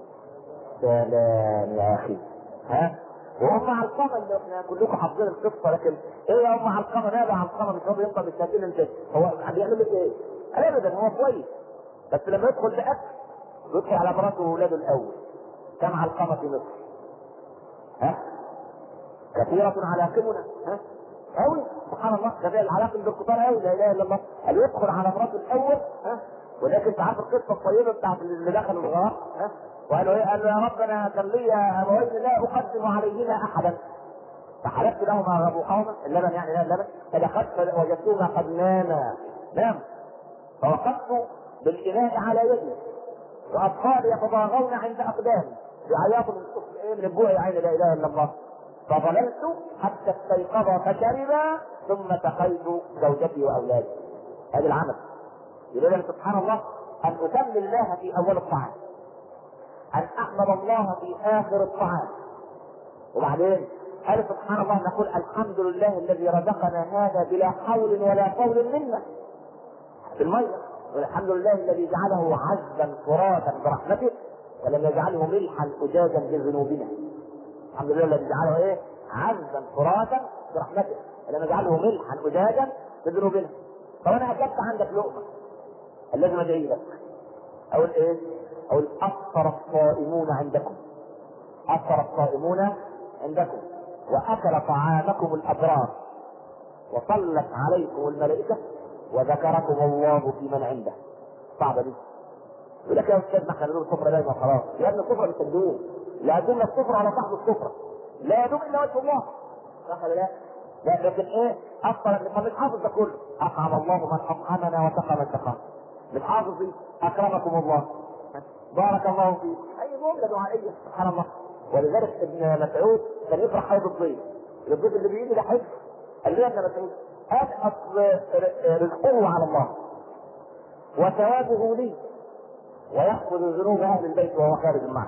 سلام يا اخي. ها؟ وام علقمه اللي احنا كلكم حافظين القصه، لكن ايه يا ام علقمه؟ ماذا علقمه؟ مش هو بينطق بالشهادتين؟ انت هو بيعمل لك ايه؟ ابدا هو كويس، بس لما يدخل باكل يدخل على مراته واولاده الاول. كم علقمه في مصر؟ ها؟ كثيرة على قمنا. ها؟ قوي سبحان الله. ده العلاقم بالكتار قوي. لا اله الا الله. قال يدخل على مراته الاول. ها؟ ولكن انت عارف القصه الطيبه بتاعت اللي دخلوا الغار. ها؟ وقالوا ايه؟ قالوا يا رب انا كان لي ابوين لا اقدم عليهما احدا فحلفت لهما غبوهما اللبن، يعني لا اللبن، فدخلت وجدتهما قد نام فوقفت بالاناء على يدي واطفال يتضاغون عند اقدامي بعياط من الجوع، يعني لا اله الا الله. فظللت حتى استيقظا فشربا ثم سقيت زوجتي واولادي. هذا العمل. يقول سبحان الله ان اسمي الله في اول الطعام، ان احمد الله في اخر الطعام، وبعدين قال سبحان الله نقول الحمد لله الذي رزقنا هذا بلا حول ولا قول منا في الميه، والحمد لله الذي جعله عذبا فراتا برحمته ولم يجعله ملحا اجاجا بذنوبنا. الحمد لله الذي جعله ايه؟ عذبا فراتا برحمته ولم يجعله ملحا اجاجا بذنوبنا. طب انا اكلت عندك لقمه لازم ادعي لك. اقول ايه؟ اقول افطر الصائمون عندكم، افطر الصائمون عندكم واكل طعامكم الابرار وصلت عليكم الملائكه وذكركم الله في من عنده. صعبه دي. يقول لك يا استاذ ما احنا بنقول السفره دايما خلاص. يا ابن السفره مش تدوم، لا يدوم السفره على صاحب السفره، لا يدوم الا وجه الله. صح ولا لا؟ لا لكن ايه؟ افطر مش حافظ ده كله. اطعم الله من اطعمنا وسقى من سقانا. مش حافظ دي. اكرمكم الله، بارك الله فيك، اي جمله دعائيه. سبحان الله. ولذلك ابن مسعود كان يفرح حوض الضيف اللي بيجي ده حج. قال له يا ابن مسعود اصل رزقه على الله وثوابه لي ويأخذ ذنوب اهل البيت وهو خارج معه.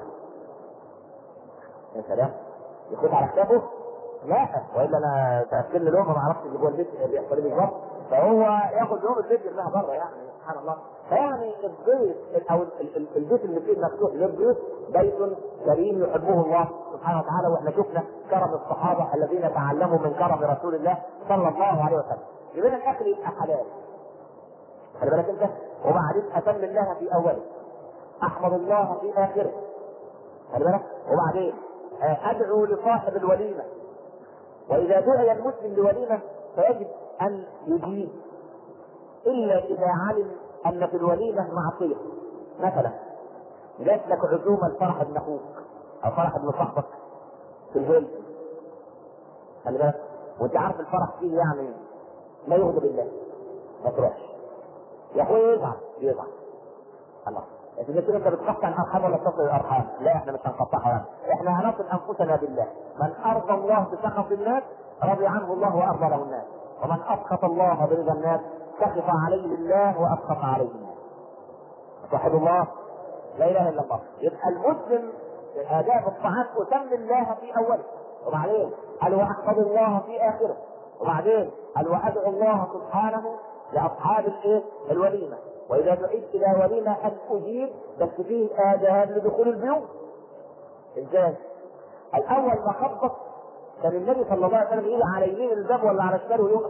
يا سلام. يخوض على حسابه؟ لا، والا انا تاكلني لقمه ما اعرفش اللي جوه البيت بيحصل لي بالظبط، فهو ياخذ ذنوب البيت يرميها بره. يعني سبحان الله. فيعني البيت او البيت اللي فيه مفتوح للبيوت بيت كريم يحبه الله سبحانه وتعالى. واحنا شفنا كرم الصحابه الذين تعلموا من كرم رسول الله صلى الله عليه وسلم. يبقى الاكل يبقى حلال، خلي بالك انت. وبعدين اسمي الله في اوله، احمد الله في اخره، خلي بالك. وبعدين ادعو لصاحب الوليمه، واذا دعي المسلم لوليمه فيجب ان يجيب الا اذا علم ان في الوليمه معصيه. مثلا جات لك عزومه لفرح ابن اخوك او فرح ابن صاحبك في البيت، خلي بالك، وانت عارف الفرح فيه يعني لا يغضب الله، ما تروحش. يا اخويا يزعل الله. إذا كنت انت بتقطع الارحام ولا تصل الارحام؟ لا احنا مش هنقطعها يعني. احنا هنصل انفسنا بالله. من ارضى الله بسخط الناس رضي عنه الله وارضى له الناس، ومن اسخط الله برضا الناس سخط عليه الله واسخط عليه الناس. صاحب الله لا اله الا الله. يبقى المسلم اداب الطعام اسمي الله في اوله، وبعدين قال واحفظ الله في اخره، وبعدين قال وادعو الله سبحانه لاصحاب الايه؟ الوليمه. واذا دعيت الى وليمه ان اجيب، بس فيه اداب لدخول البيوت. ازاي؟ الاول ما خبط كان النبي صلى الله عليه وسلم يجي على يمين الباب ولا على شماله ويقف.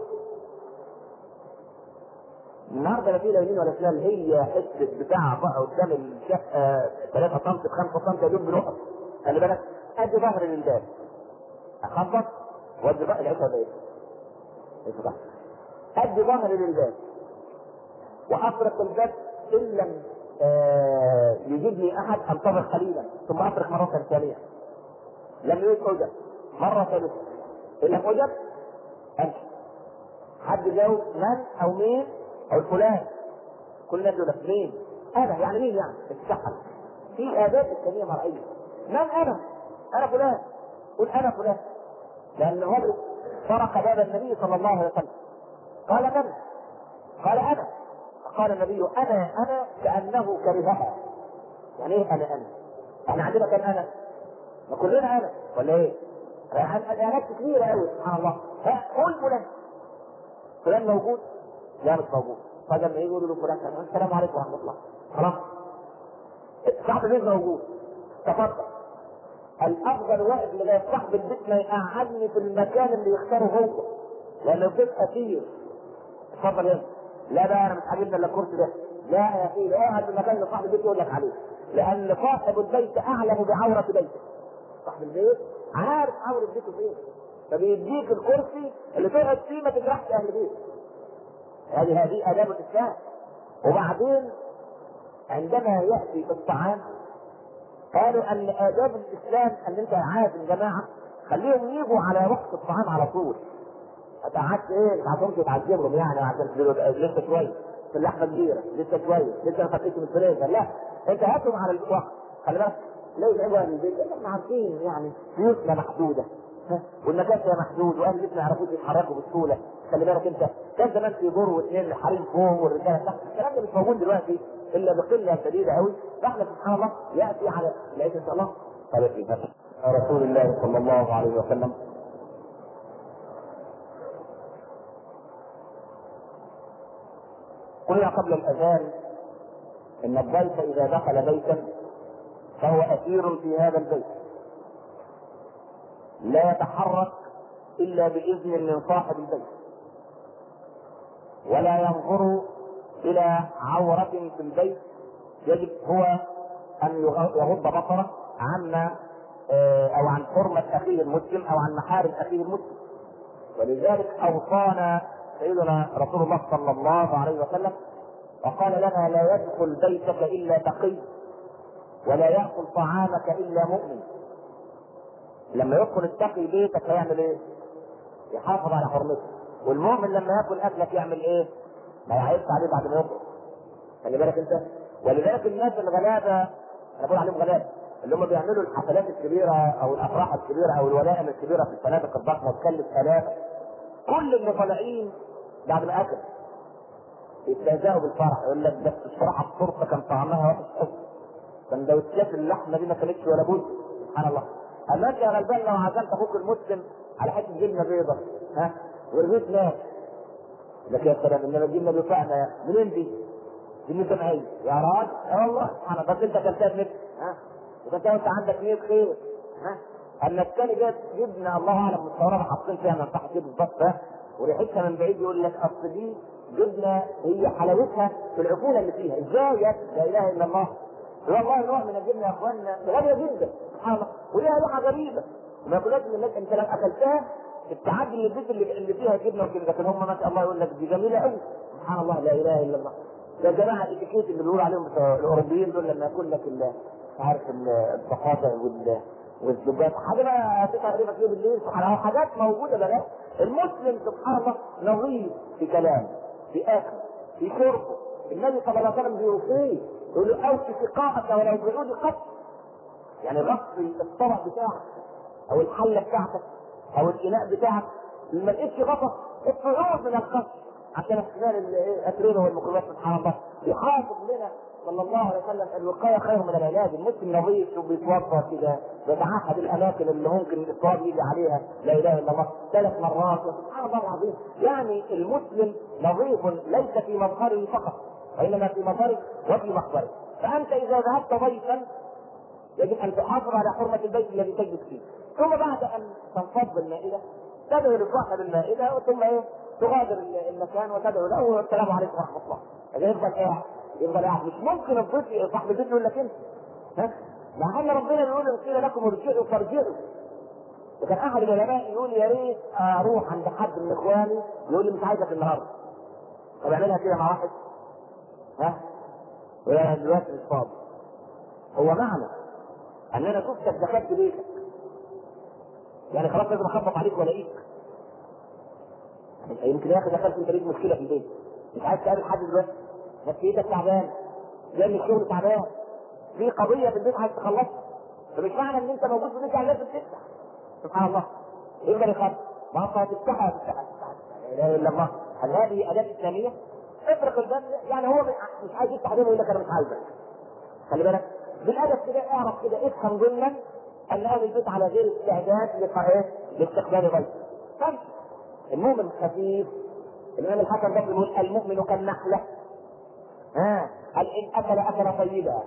النهارده لا في لا يمين ولا شمال، هي حته بتاع بقى قدام الشقه 3 سم 5 سم يدوب بنقط. خلي بالك ادي ظهر للباب، اخبط وادي بقى العيشه ولا ايه؟ ادي ظهر للباب واطرق الباب ان لم يجيبني احد انتظر قليلا ثم اطرق مره ثانيه. لم يجد اجب مره ثالثه، ان لم اجب امشي. حد جاوب من او مين او فلان، كل الناس يقول لك مين؟ انا. يعني مين يعني؟ تتسحل في اداب اسلاميه مرعيه. من انا؟ انا فلان. قل انا فلان، لان هو طرق باب النبي صلى الله عليه وسلم. قال من؟ قال انا. فقال النبي انا كانه كرهها. يعني ايه انا؟ احنا عندنا كان انا؟ ما كلنا انا ولا ايه؟ الايات كثيره قوي سبحان الله. قول فلان موجود؟ لا مش موجود. فلما يقولوا له فلان السلام عليكم ورحمه الله، خلاص صاحب البيت موجود، تفضل. الافضل واقف لغايه صاحب البيت ما يقعدني في المكان اللي يختاره هو، لانه البيت اثير. اتفضل هنا. لا بقى انا مش عاجبني الا الكرسي ده. لا يا اخي اقعد في المكان اللي صاحب البيت يقول لك عليه، لان صاحب البيت اعلم بعوره بيته. صاحب البيت عارف عوره بيته فين، فبيديك الكرسي اللي تقعد فيه ما تجرحش اهل بيته. هذه آداب الإسلام. وبعدين عندما يأتي في الطعام قالوا أن آداب الإسلام أن أنت عازم جماعة خليهم يجوا على وقت الطعام على طول. قعدت إيه؟ مش عشان تعذبهم يعني عشان لسه شوية في اللحمة كبيرة، لسه شوية، لسه ما فكيتش من الفريزر، لا أنت هاتهم على الوقت. خلي بالك ليه يتعبوا أهل البيت؟ إحنا عارفين يعني بيوتنا محدودة والمكان فيها محدود واهل البيت ما يعرفوش يتحركوا بسهوله. خلي بالك انت كان زمان في دور واثنين الحريم فوق والرجاله تحت، الكلام ده مش موجود دلوقتي الا بقله شديده قوي. فاحنا سبحان الله ياتي على العيد ان شاء الله قال في رسول الله صلى الله عليه وسلم قلنا قبل الاذان ان الضيف اذا دخل بيتا فهو اسير في هذا البيت، لا يتحرك الا باذن من صاحب البيت، ولا ينظر الى عورة في البيت، يجب هو ان يغض بصره عما او عن حرمة اخيه المسلم او عن محارم اخيه المسلم. ولذلك اوصانا سيدنا رسول الله صلى الله عليه وسلم وقال لنا لا يدخل بيتك الا تقي ولا يأكل طعامك الا مؤمن. لما يدخل التقي بيتك هيعمل ايه؟ يحافظ على حرمته. والمؤمن لما ياكل اكلك يعمل ايه؟ ما يعيبش عليه بعد ما يخرج. خلي بالك انت. ولذلك الناس الغلابه انا بقول عليهم غلابه اللي هم بيعملوا الحفلات الكبيره او الافراح الكبيره او الولائم الكبيره في الفنادق الضخمه وتكلف الاف، كل اللي طالعين بعد ما اكل يستهزئوا بالفرح، يقول لك بس الصراحه التورته كان طعمها وحش قوي، سندوتشات اللحمه دي ما كانتش ولا بد. سبحان الله. اما انت يا غلبان لو عزمت اخوك المسلم على حته جبنه بيضه ورغيف ناس لك يا سلام انما الجبنه دي طعمه منين دي؟ دي سمعيه يا راجل. والله سبحان الله. بس انت كلتها بنفسك يبقى انت عندك نيه خير. اما الثاني جاب جبنه الله اعلم مستورده حاطين فيها منفعه كده بالظبط وريحتها من بعيد يقول لك اصل دي جبنه هي حلاوتها في العفونه اللي فيها. ازاي يا لا اله الا الله. والله نوع من الجبنه يا اخواننا غاليه جدا سبحان الله وليها ريحه غريبه وما كلهاش من الناس. انت لو اكلتها التعدي من البيت اللي فيها جبنه وكده، لكن هم ما شاء الله يقول لك دي جميله قوي سبحان الله لا اله الا الله. يا جماعه الاتيكيت اللي بيقولوا عليهم الاوروبيين دول لما يكون لك عارف الثقافه والزجاج حاجه بقى تقريبا كده بالليل سبحان الله حاجات موجوده بقى. المسلم سبحان الله نظيف في كلامه في اكله في شربه. النبي صلى الله عليه وسلم بيوصيه يقول له اوفي سقاءك ولو بعود قط، يعني غطي الطبق بتاعك او الحله بتاعتك او الاناء بتاعك ما لقيتش غطا الصعود من القصر عشان احتمال الاتربه والميكروبات. سبحان الله يحافظ لنا صلى الله عليه وسلم الوقايه خير من العلاج. المسلم نظيف وبيتوضا كده يتعهد الاماكن اللي ممكن التراب يجي عليها لا اله الا الله 3 مرات. سبحان الله العظيم. يعني المسلم نظيف ليس في مظهره فقط وانما في مظهره وفي مخبره. فانت اذا ذهبت ضيفا يجب ان تحافظ على حرمه البيت الذي تجلس فيه. ثم بعد ان تنفض المائده تدعو لصاحب المائده ثم تغادر المكان وتدعو له والسلام عليكم ورحمه الله. يفضل قاعد مش ممكن الضيف صاحب البيت يقول لك انت مع ان ربنا بيقول ان قيل لكم ارجعوا فارجعوا. وكان احد العلماء يقول يا ريت اروح عند حد من اخواني يقول لي مش عايزك النهارده. طب اعملها كده مع واحد ويا دلوقتي مش فاضي. هو معنى ان انا شفتك دخلت بيتك يعني خلاص لازم اخبط عليك والاقيك. يمكن يا اخي دخلت انت ليك مشكله في البيت مش عايز تقابل حد دلوقتي نفسيتك تعبان جاي من الشغل تعبان في قضيه في البيت عايز تخلصها. فمش معنى ان انت موجود في البيت يعني لازم تفتح. سبحان الله يفضل يخبط ما تفتحها لا اله الا الله. هل هذه اداه اسلاميه؟ افرق الباب، يعني هو مش عايز يفتح بينه يقول لك انا مش عايزك. خلي بالك بالادب كده، اعرف كده، افهم ضمنا ان اهل البيت على غير استعداد لاستقبال غيره. طيب المؤمن خفيف. الامام الحسن ده يقول المؤمن كالنحله، قال ان اكل طيبا،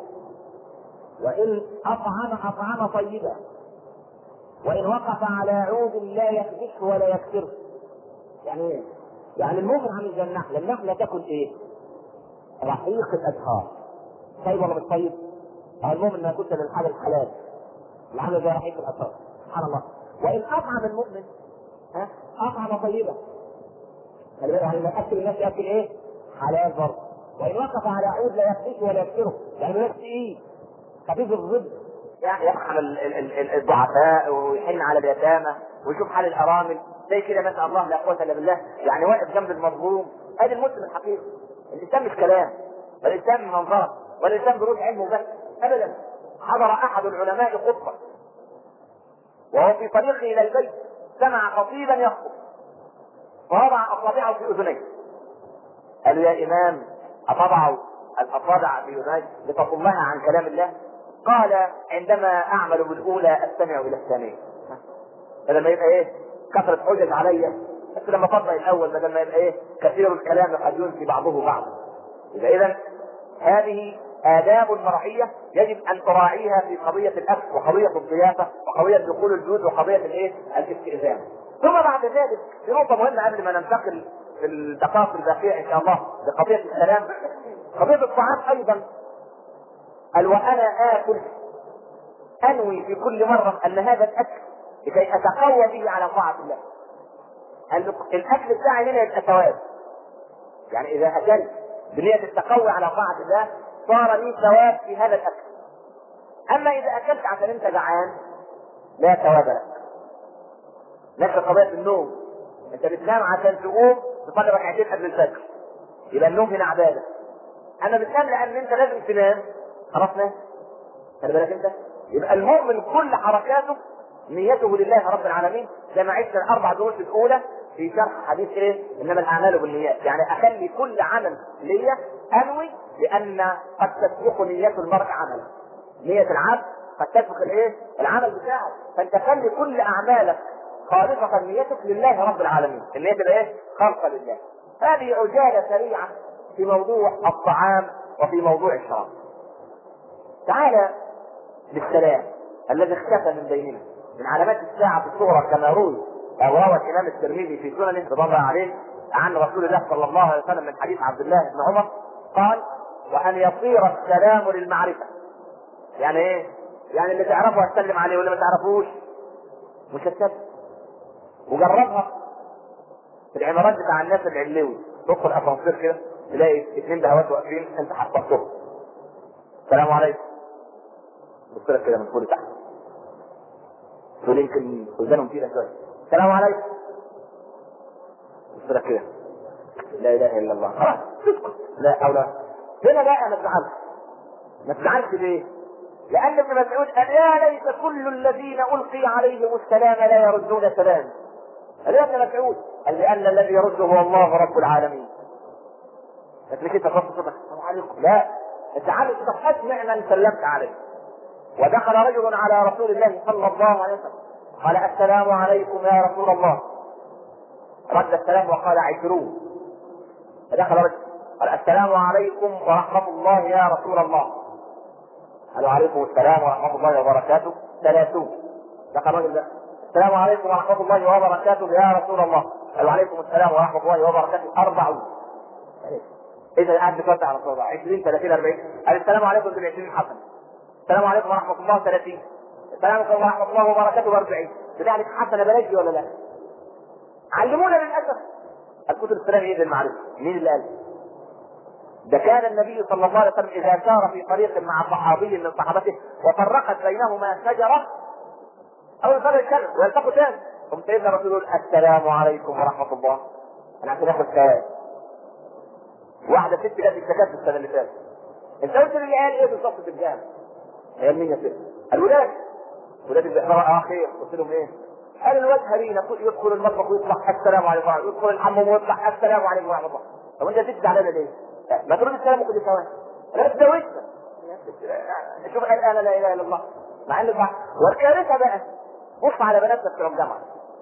وان اطعم طيبا، وان وقف على عود لا يخدشه ولا يكسره. يعني ايه؟ يعني المؤمن عامل زي النحله. النحله تاكل ايه؟ رحيق الازهار. طيب ولا مش طيب؟ المؤمن ما ياكلش من الحاجه الحلال اللي عامله زي رحيق الازهار. سبحان الله. وان اطعم المؤمن اطعم طيبا. خلي بالك يعني ما اكل الناس ياكل ايه؟ حلال برضه. وان وقف على عود لا يخدشه ولا يكسره، يعني نفس ايه؟ خفيف الظل، يعني يرحم الضعفاء ويحن على اليتامى ويشوف حال الارامل زي كده. ما شاء الله لا قوه الا بالله، يعني واقف جنب المظلوم. ادي المسلم الحقيقي. الانسان مش كلام، والانسان منظره، والانسان دروس علم بس ابدا. حضر احد العلماء خطبه وهو في طريقه الى البيت، سمع خطيبا يخطب فوضع اصابعه في اذنيه. قالوا يا امام اطبع الاصابع في اذني لتطلها عن كلام الله؟ قال عندما اعمل بالاولى استمع الى الثانيه. بدل ما يبقى ايه كثره حجج عليا، بس لما اطبق الاول بدل ما يبقى ايه كثير الكلام قد ينسي بعضه بعضا. اذا هذه آداب مرعية يجب أن تراعيها في قضية الأكل وقضية الضيافة وقضية دخول البيوت وقضية الاستئذان. ثم بعد ذلك في نقطة مهمة قبل ما ننتقل في الدقائق الباقية إن شاء الله لقضية السلام، قضية الطعام أيضا. قال وأنا آكل أنوي في كل مرة أن هذا الأكل لكي أتقوى به على طاعة الله. الأكل بتاعي هنا يبقى ثواب، يعني إذا أكلت بنية التقوي على طاعة الله صار لي ثواب في هذا الأكل. أما إذا أكلت عشان أنت جعان لا ثواب لك. نفس قضية النوم، أنت بتنام عشان تقوم تصلي ركعتين قبل الفجر، يبقى النوم هنا عبادة. أنا بتنام لأن أنت لازم تنام، خلاص نام. خلي بالك أنت، يبقى المؤمن كل حركاته نيته لله رب العالمين. زي ما عشنا الأربع دروس الأولى في شرح حديث ايه؟ انما الاعمال بالنيات، يعني اخلي كل عمل ليا انوي، لان قد تسبق نية المرء عملا. نية العبد قد تسبق الايه؟ العمل بتاعه. فانت خلي كل اعمالك خالصة نيتك لله رب العالمين، النية تبقى ايه؟ خالصة لله. هذه عجالة سريعة في موضوع الطعام وفي موضوع الشراب. تعالى بالسلام الذي اختفى من بيننا، من علامات الساعة الصغرى كما روي أو روى الإمام الترمذي في سننه رضي الله عليه عن رسول الله صلى الله عليه وسلم من حديث عبد الله بن عمر قال: وأن يصير السلام للمعرفة. يعني إيه؟ يعني اللي تعرفه هتسلم عليه واللي ما تعرفوش مش هتسلم. وجربها في العمارات بتاع الناس العلوي، تدخل أسانسير كده تلاقي اثنين بهوات واقفين أنت حطيتهم. السلام عليكم. بص لك كده من فوق لتحت. تقول يمكن وزنهم فينا شويه. السلام عليكم. بص لك كده. لا اله الا الله. خلاص لا حول. هنا بقى ما تزعلش. ما تزعلش ليه؟ لأن ابن مسعود قال: يا ليت كل الذين ألقي عليهم السلام لا يردون سلام. قال يا ابن مسعود، قال لأن الذي يرده هو الله رب العالمين. لكن كده تخصص السلام عليكم. لا، أنت عارف اسمع من سلمت عليه. ودخل رجل على رسول الله صلى الله عليه وسلم قال: السلام عليكم يا رسول الله. رد السلام وقال: 20. فدخل رجل قال: السلام عليكم ورحمة الله يا رسول الله. قالوا: عليكم السلام ورحمة الله وبركاته. 30. دخل رجل ده: السلام عليكم ورحمة الله وبركاته يا رسول الله. قالوا: عليكم السلام ورحمة الله وبركاته. 40. إذا قاعد بتوزع على رسول الله 20 30 40. قال: السلام عليكم ب 20 حسن. السلام عليكم ورحمة الله 30. السلام عليكم ورحمة الله وبركاته 40. بذلك حسنة بلاش ولا لا؟ علمونا للأسف الكتب السلام ايه المعرفة. مين اللي قال؟ ده كان النبي صلى الله عليه وسلم إذا سار في طريق مع صحابي من صحابته وفرقت بينهما شجرة أو يفرق الشجر ويلتقوا تاني، ثم سيدنا الرسول يقول: السلام عليكم ورحمة الله. أنا عشان آخد ثواب. واحدة ست جت اشتكت السنة اللي فاتت. أنت قلت لي قال إيه بالظبط في الجامع؟ هي مين يا ست؟ الولاد. ولاد بيحضروا خير. قلت لهم ايه؟ قال الواد هرينا يدخل المطبخ ويطلع السلام عليكم، يدخل الحمام ويطلع السلام عليكم ورحمه الله. طب انت تدي علينا ليه؟ ما تقول السلام كل ثواني. لا تزودنا. شوف الان لا اله الا الله. مع ان والكارثه بقى بص على بناتنا بتوع الجامعه.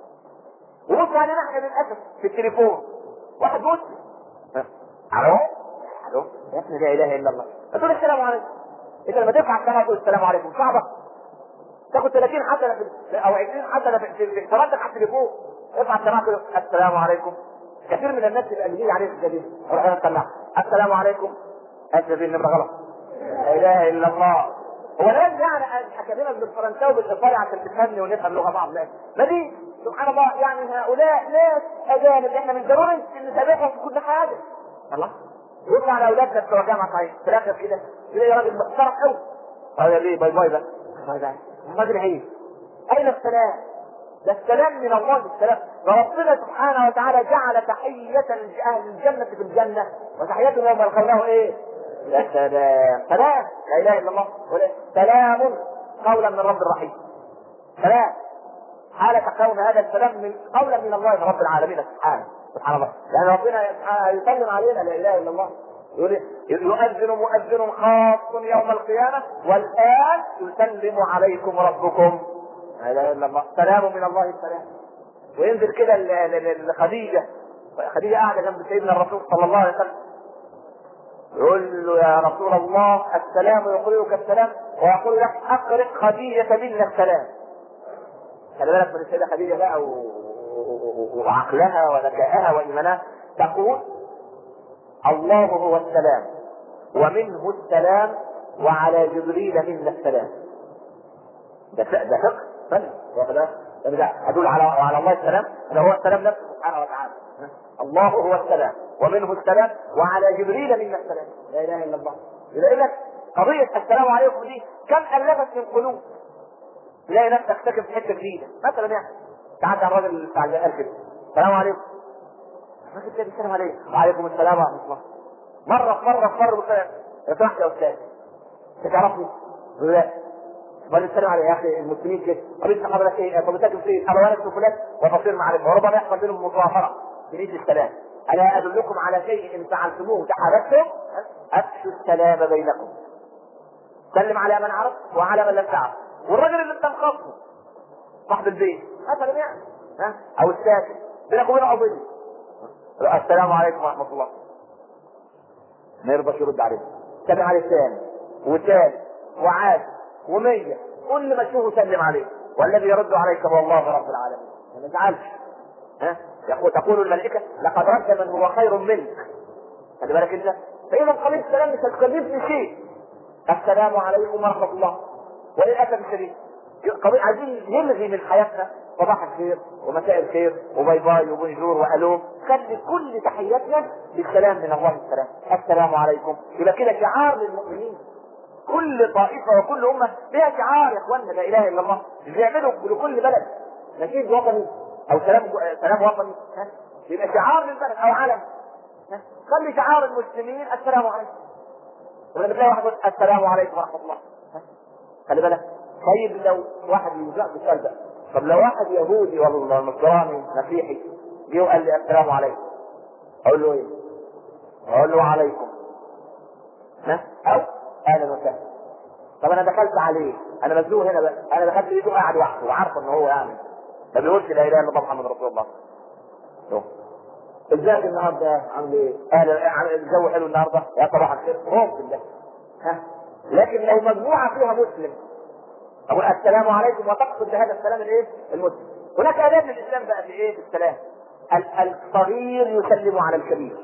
وبص علينا احنا للاسف في التليفون. واحد مسلم. الو؟ الو؟ يا ابني لا اله الا الله. تقول السلام عليكم. انت لما ترفع السلام تقول السلام عليكم صعبه. تاخد 30 حسنه او 20 حسنه في تردد على التليفون. ارفع السلام السلام عليكم. كثير من الناس اللي قايلين عليه الجديد انا سمعت السلام عليكم. اسف النمره غلط. لا اله الا الله. هو لازم يعني اكلمك بالفرنساوي بالايطالي عشان تفهمني ونفهم لغه بعض؟ لا ما دي سبحان الله. يعني هؤلاء ناس اجانب احنا من ضروري نتابعهم في كل حاجه. الله يطلع على اولادنا بتوع جامعه صحيح في الاخر كده تلاقي راجل محترم قوي. قال ليه باي باي بقى؟ باي باي. الراجل عيب. اين السلام؟ ده السلام من الله. السلام وربنا سبحانه وتعالى جعل تحية اهل الجنة في الجنة وتحيتهم يوم يلقونه ايه؟ يا سلام. سلام لا اله الا الله. سلام قولا من رب الرحيم. سلام حالة كون هذا السلام من قولا من الله رب العالمين سبحانه. سبحان الله. يعني ربنا يسلم علينا لا اله الا الله. يؤذن مؤذن خاص يوم القيامة والآن يسلم عليكم ربكم. لا اله الا الله. سلام من الله السلام. وينزل كده لخديجة. خديجة قاعدة جنب سيدنا الرسول صلى الله عليه وسلم. يقول له يا رسول الله السلام يقرئك السلام ويقول لك اقرئ خديجة منا السلام. خلي بالك من السيدة خديجة بقى وعقلها وذكائها وإيمانها. تقول الله هو السلام ومنه السلام وعلى جبريل منا السلام. ده فقه. ده هدول على الله السلام. هذا هو السلام نفسه سبحانه وتعالى. الله هو السلام ومنه السلام وعلى جبريل منا السلام. لا اله الا الله. يلاقي لك قضيه السلام عليكم دي كم الفت من قلوب. تلاقي نفسك ساكن في حته جديده مثلا يعني تعدي على الراجل بتاع الجزائر كده السلام عليكم. الراجل ده بيسلم عليك وعليكم السلام ورحمه الله. مره بالسلام. يا سمحت يا استاذ انت تعرفني؟ لا. بل السلام عليك يا اخي المسلمين كده. طب انت حضرتك ايه؟ طب انت فين؟ انا وانا فلان وتصير معرفه وربما يحصل بينهم مظاهره بنية السلام. الا ادلكم على شيء ان فعلتموه تحاببتم افشوا السلام بينكم. سلم على من عرفت وعلى من لم تعرف. والراجل اللي انت مخاصمه صاحب البيت مثلا يعني او الساكن بينك وبينه قضيه. السلام عليكم ورحمه الله. ما يرضاش يرد عليه. سلم عليه ثاني وثالث وعاد و100 كل ما تشوفه سلم عليه. والذي يرد عليك هو الله رب العالمين. ما تزعلش. تقول الملائكه لقد رد من هو خير منك. خلي بالك انت. فاذا قضيه السلام مش هتكلفني شيء. السلام عليكم ورحمه الله. وللاسف الشديد عايزين نلغي من حياتنا صباح الخير ومساء الخير وباي باي وبونجور والو. خلي كل تحياتنا بالسلام من الله السلام. السلام عليكم. يبقى كده شعار للمؤمنين. كل طائفه وكل امه لها شعار يا اخواننا لا اله الا الله. بيعملوا لكل بلد نشيد وطني او سلام وطني. يبقى شعار للبلد او علم. خلي شعار المسلمين السلام عليكم. ولما تلاقي واحد يقول السلام عليكم ورحمه الله خلي بالك. طيب لو واحد يوزع بالسؤال ده. طب لو واحد يهودي والله نصراني مسيحي جه وقال لي السلام عليكم اقول له ايه؟ اقول له عليكم او اهلا وسهلا. طب انا دخلت عليه انا مزنوق هنا بقى. انا دخلت لقيته قاعد وحده وعارفه ان هو يعني ما بيقولش لا اله الا الله محمد رسول الله. ازيك النهارده عامل ايه؟ اهلا الجو حلو النهارده يا صباح الخير ممكن ده. لكن لو مجموعه فيها مسلم اقول السلام عليكم وتقصد بهذا السلام الايه؟ المسلم. هناك اداب للاسلام بقى في ايه؟ في السلام. الصغير يسلم على الكبير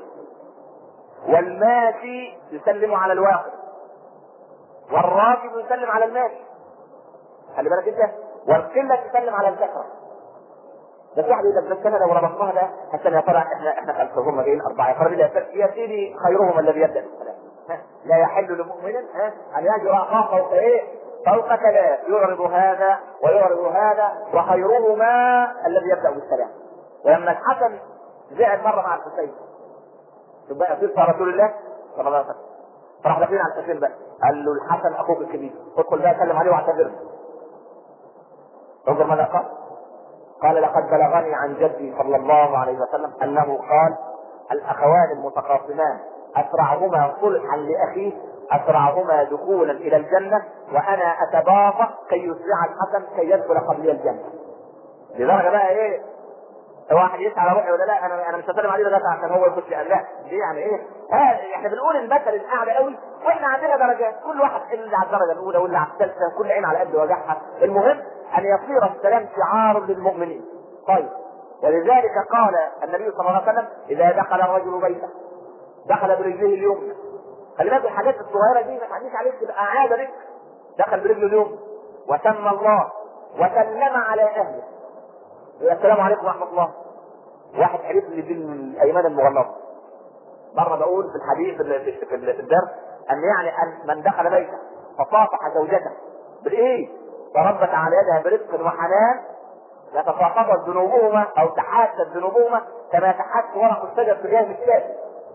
والماشي يسلم على الواقف والراكب يسلم على الماشي. خلي بالك انت. والقله تسلم على الكثره. بس واحد يقول لك بس انا لو ربطناها ده حتى يا ترى احنا خمسه هم جايين اربعه يا ترى يا سيدي خيرهم الذي يبدا بالسلام. لا يحل لمؤمن ان يهجر اخاه فوق ايه؟ فوق ثلاث يعرض هذا ويعرض هذا وخيرهما الذي يبدا بالسلام. ولما الحسن زعل مره مع الحسين تبقى قصه رسول الله صلى الله عليه وسلم راح داخلين على الحسين بقى قال له الحسن اخوك الكبير ادخل بقى سلم عليه واعتذر. انظر ماذا قال. قال لقد بلغني عن جدي صلى الله عليه وسلم انه قال الاخوان المتخاصمان اسرعهما صلحا لاخيه اسرعهما دخولا الى الجنه، وانا اتباطأ كي يسرع الحسن كي يدخل قبلي الجنه. لدرجه بقى ايه؟ واحد يسعى على روحي ولا لا، انا مش هسلم عليه دلوقتي عشان هو يخش قال لا دي يعني ايه؟ احنا بنقول المثل الاعلى قوي، واحنا عندنا درجات، كل واحد اللي على الدرجه الاولى واللي على الثالثه، كل عين على قد وجعها، المهم ان يصير السلام شعار للمؤمنين. طيب، ولذلك قال النبي صلى الله عليه وسلم اذا دخل الرجل بيته دخل برجله اليمنى. خلي بالك الحاجات الصغيره دي ما تعديش عليك، تبقى عاده لك. دخل برجله اليمنى وسمى الله وسلم على اهله، السلام عليكم ورحمه الله. واحد حلف لي بالايمان المغلظه. مره بقول في الحديث في الدرس ان يعني ان من دخل بيته فصافح زوجته بالايه؟ وربت على يدها برفق وحنان يتساقطت ذنوبهما او تحاست ذنوبهما كما تحاسس ورق الشجر في اليوم الثاني.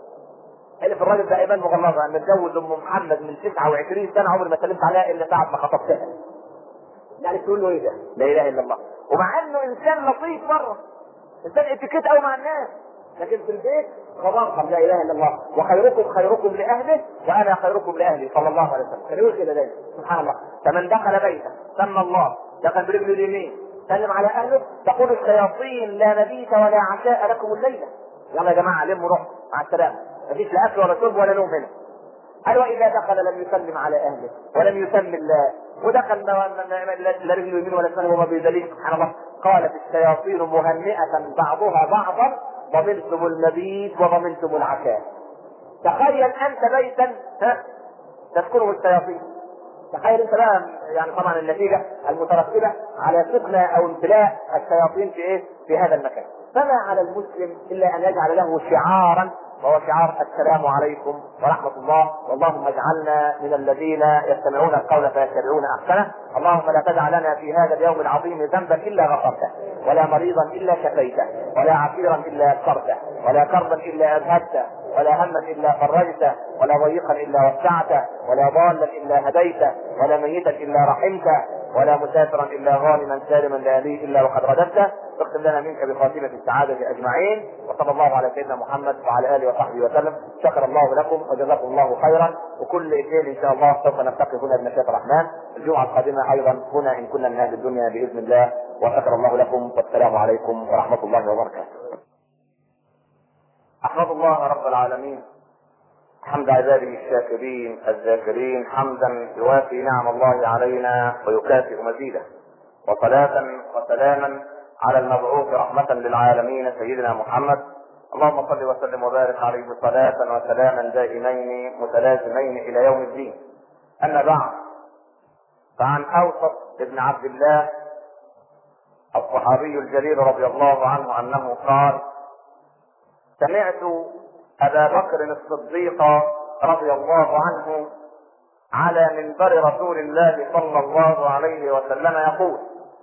حلف الراجل ده ايمان مغلظه ان متجوز ام محمد من 29 سنه عمري ما سلمت عليها الا ساعه ما خطبتها. يعني تقول له ايه ده؟ لا اله الا الله. ومع انه انسان لطيف مره، انسان اتيكيت قوي مع الناس، لكن في البيت خبرهم لا اله الا الله، وخيركم خيركم لاهله وانا خيركم لاهلي صلى الله عليه وسلم. كان يقول كده دايما سبحان الله. فمن دخل بيته سمى الله دخل برجله اليمين سلم على اهله، تقول الشياطين لا مبيت ولا عشاء لكم الليله. يلا يا جماعه لموا روح مع السلامه، مفيش لا اكل ولا شرب ولا نوم هنا. قال واذا دخل لم يسلم على اهله ولم يسمي الله، ودخل لا رجله يمين ولا شمال وما بيدليل سبحان الله. قالت الشياطين مهنئه بعضها بعضا ضمنتم المبيت وضمنتم العشاء. تخيل انت بيتا تسكنه الشياطين، تخيل انت بقى يعني طبعا النتيجه المترتبه على سكن او امتلاء الشياطين في ايه؟ في هذا المكان. فما على المسلم الا ان يجعل له شعارا، وهو شعار السلام عليكم ورحمه الله. اللهم اجعلنا من الذين يستمعون القول فيتبعون احسنه. اللهم لا تدع لنا في هذا اليوم العظيم ذنبا الا غفرته، ولا مريضا الا شفيته، ولا عسيرا الا يسرته، ولا كربا الا اذهبته، ولا هما الا فرجته، ولا ضيقا الا وسعته، ولا ضالا الا هديته، ولا ميتا الا رحمته، ولا مسافرا الا غانما سالما لا لي الا وقد رددته. اختم لنا منك بخاتمه السعاده اجمعين، وصلى الله على سيدنا محمد وعلى اله وصحبه وسلم. شكر الله لكم وجزاكم الله خيرا، وكل اثنين ان شاء الله سوف نلتقي هنا بمشيئه الرحمن. الجمعه القادمه ايضا هنا ان كنا من اهل الدنيا باذن الله. وشكر الله لكم والسلام عليكم ورحمه الله وبركاته. احمد الله رب العالمين حمد عباده الشاكرين الذاكرين، حمدا يوافي نعم الله علينا ويكافئ مزيده، وصلاة وسلاما على المبعوث رحمة للعالمين سيدنا محمد. اللهم صل وسلم وبارك عليه صلاة وسلاما دائمين متلازمين الى يوم الدين. اما بعد، فعن اوسط ابن عبد الله الصحابي الجليل رضي الله عنه انه قال: سمعت ابا بكر الصديق رضي الله عنه على منبر رسول الله صلى الله عليه وسلم يقول: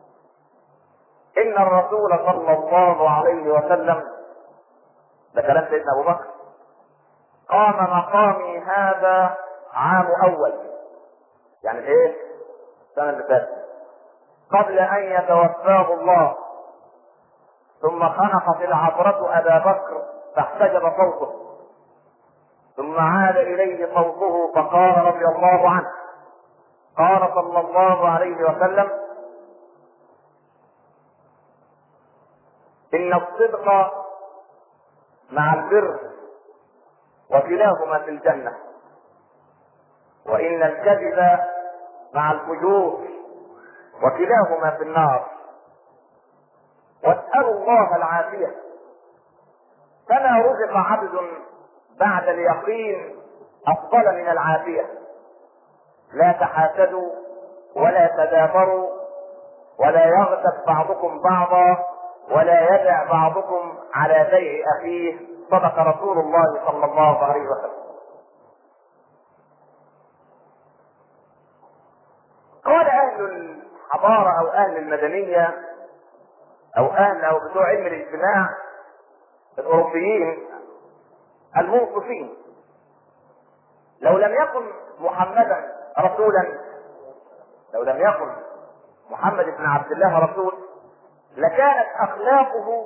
ان الرسول صلى الله عليه وسلم، ده كلام سيدنا ابو بكر، قام مقامي هذا عام اول، يعني ايه؟ السنه اللي فاتت، قبل ان يتوفاه الله، ثم خنقت العبرة ابا بكر فاحتجب صوته، ثم عاد اليه صوته فقال رضي الله عنه: قال صلى الله عليه وسلم: ان الصدق مع البر وكلاهما في الجنة، وان الكذب مع الفجور وكلاهما في النار، واسألوا الله العافية. فما رزق عبد بعد اليقين افضل من العافية. لا تحاسدوا ولا تدابروا ولا يغتب بعضكم بعضا ولا يدع بعضكم على بيع اخيه، صدق رسول الله صلى الله عليه وسلم. قال اهل الحضارة او اهل المدنية او بتوع علم الاجتماع الاوروبيين المنصفين: لو لم يكن محمدا رسولا، لو لم يكن محمد بن عبد الله رسول، لكانت اخلاقه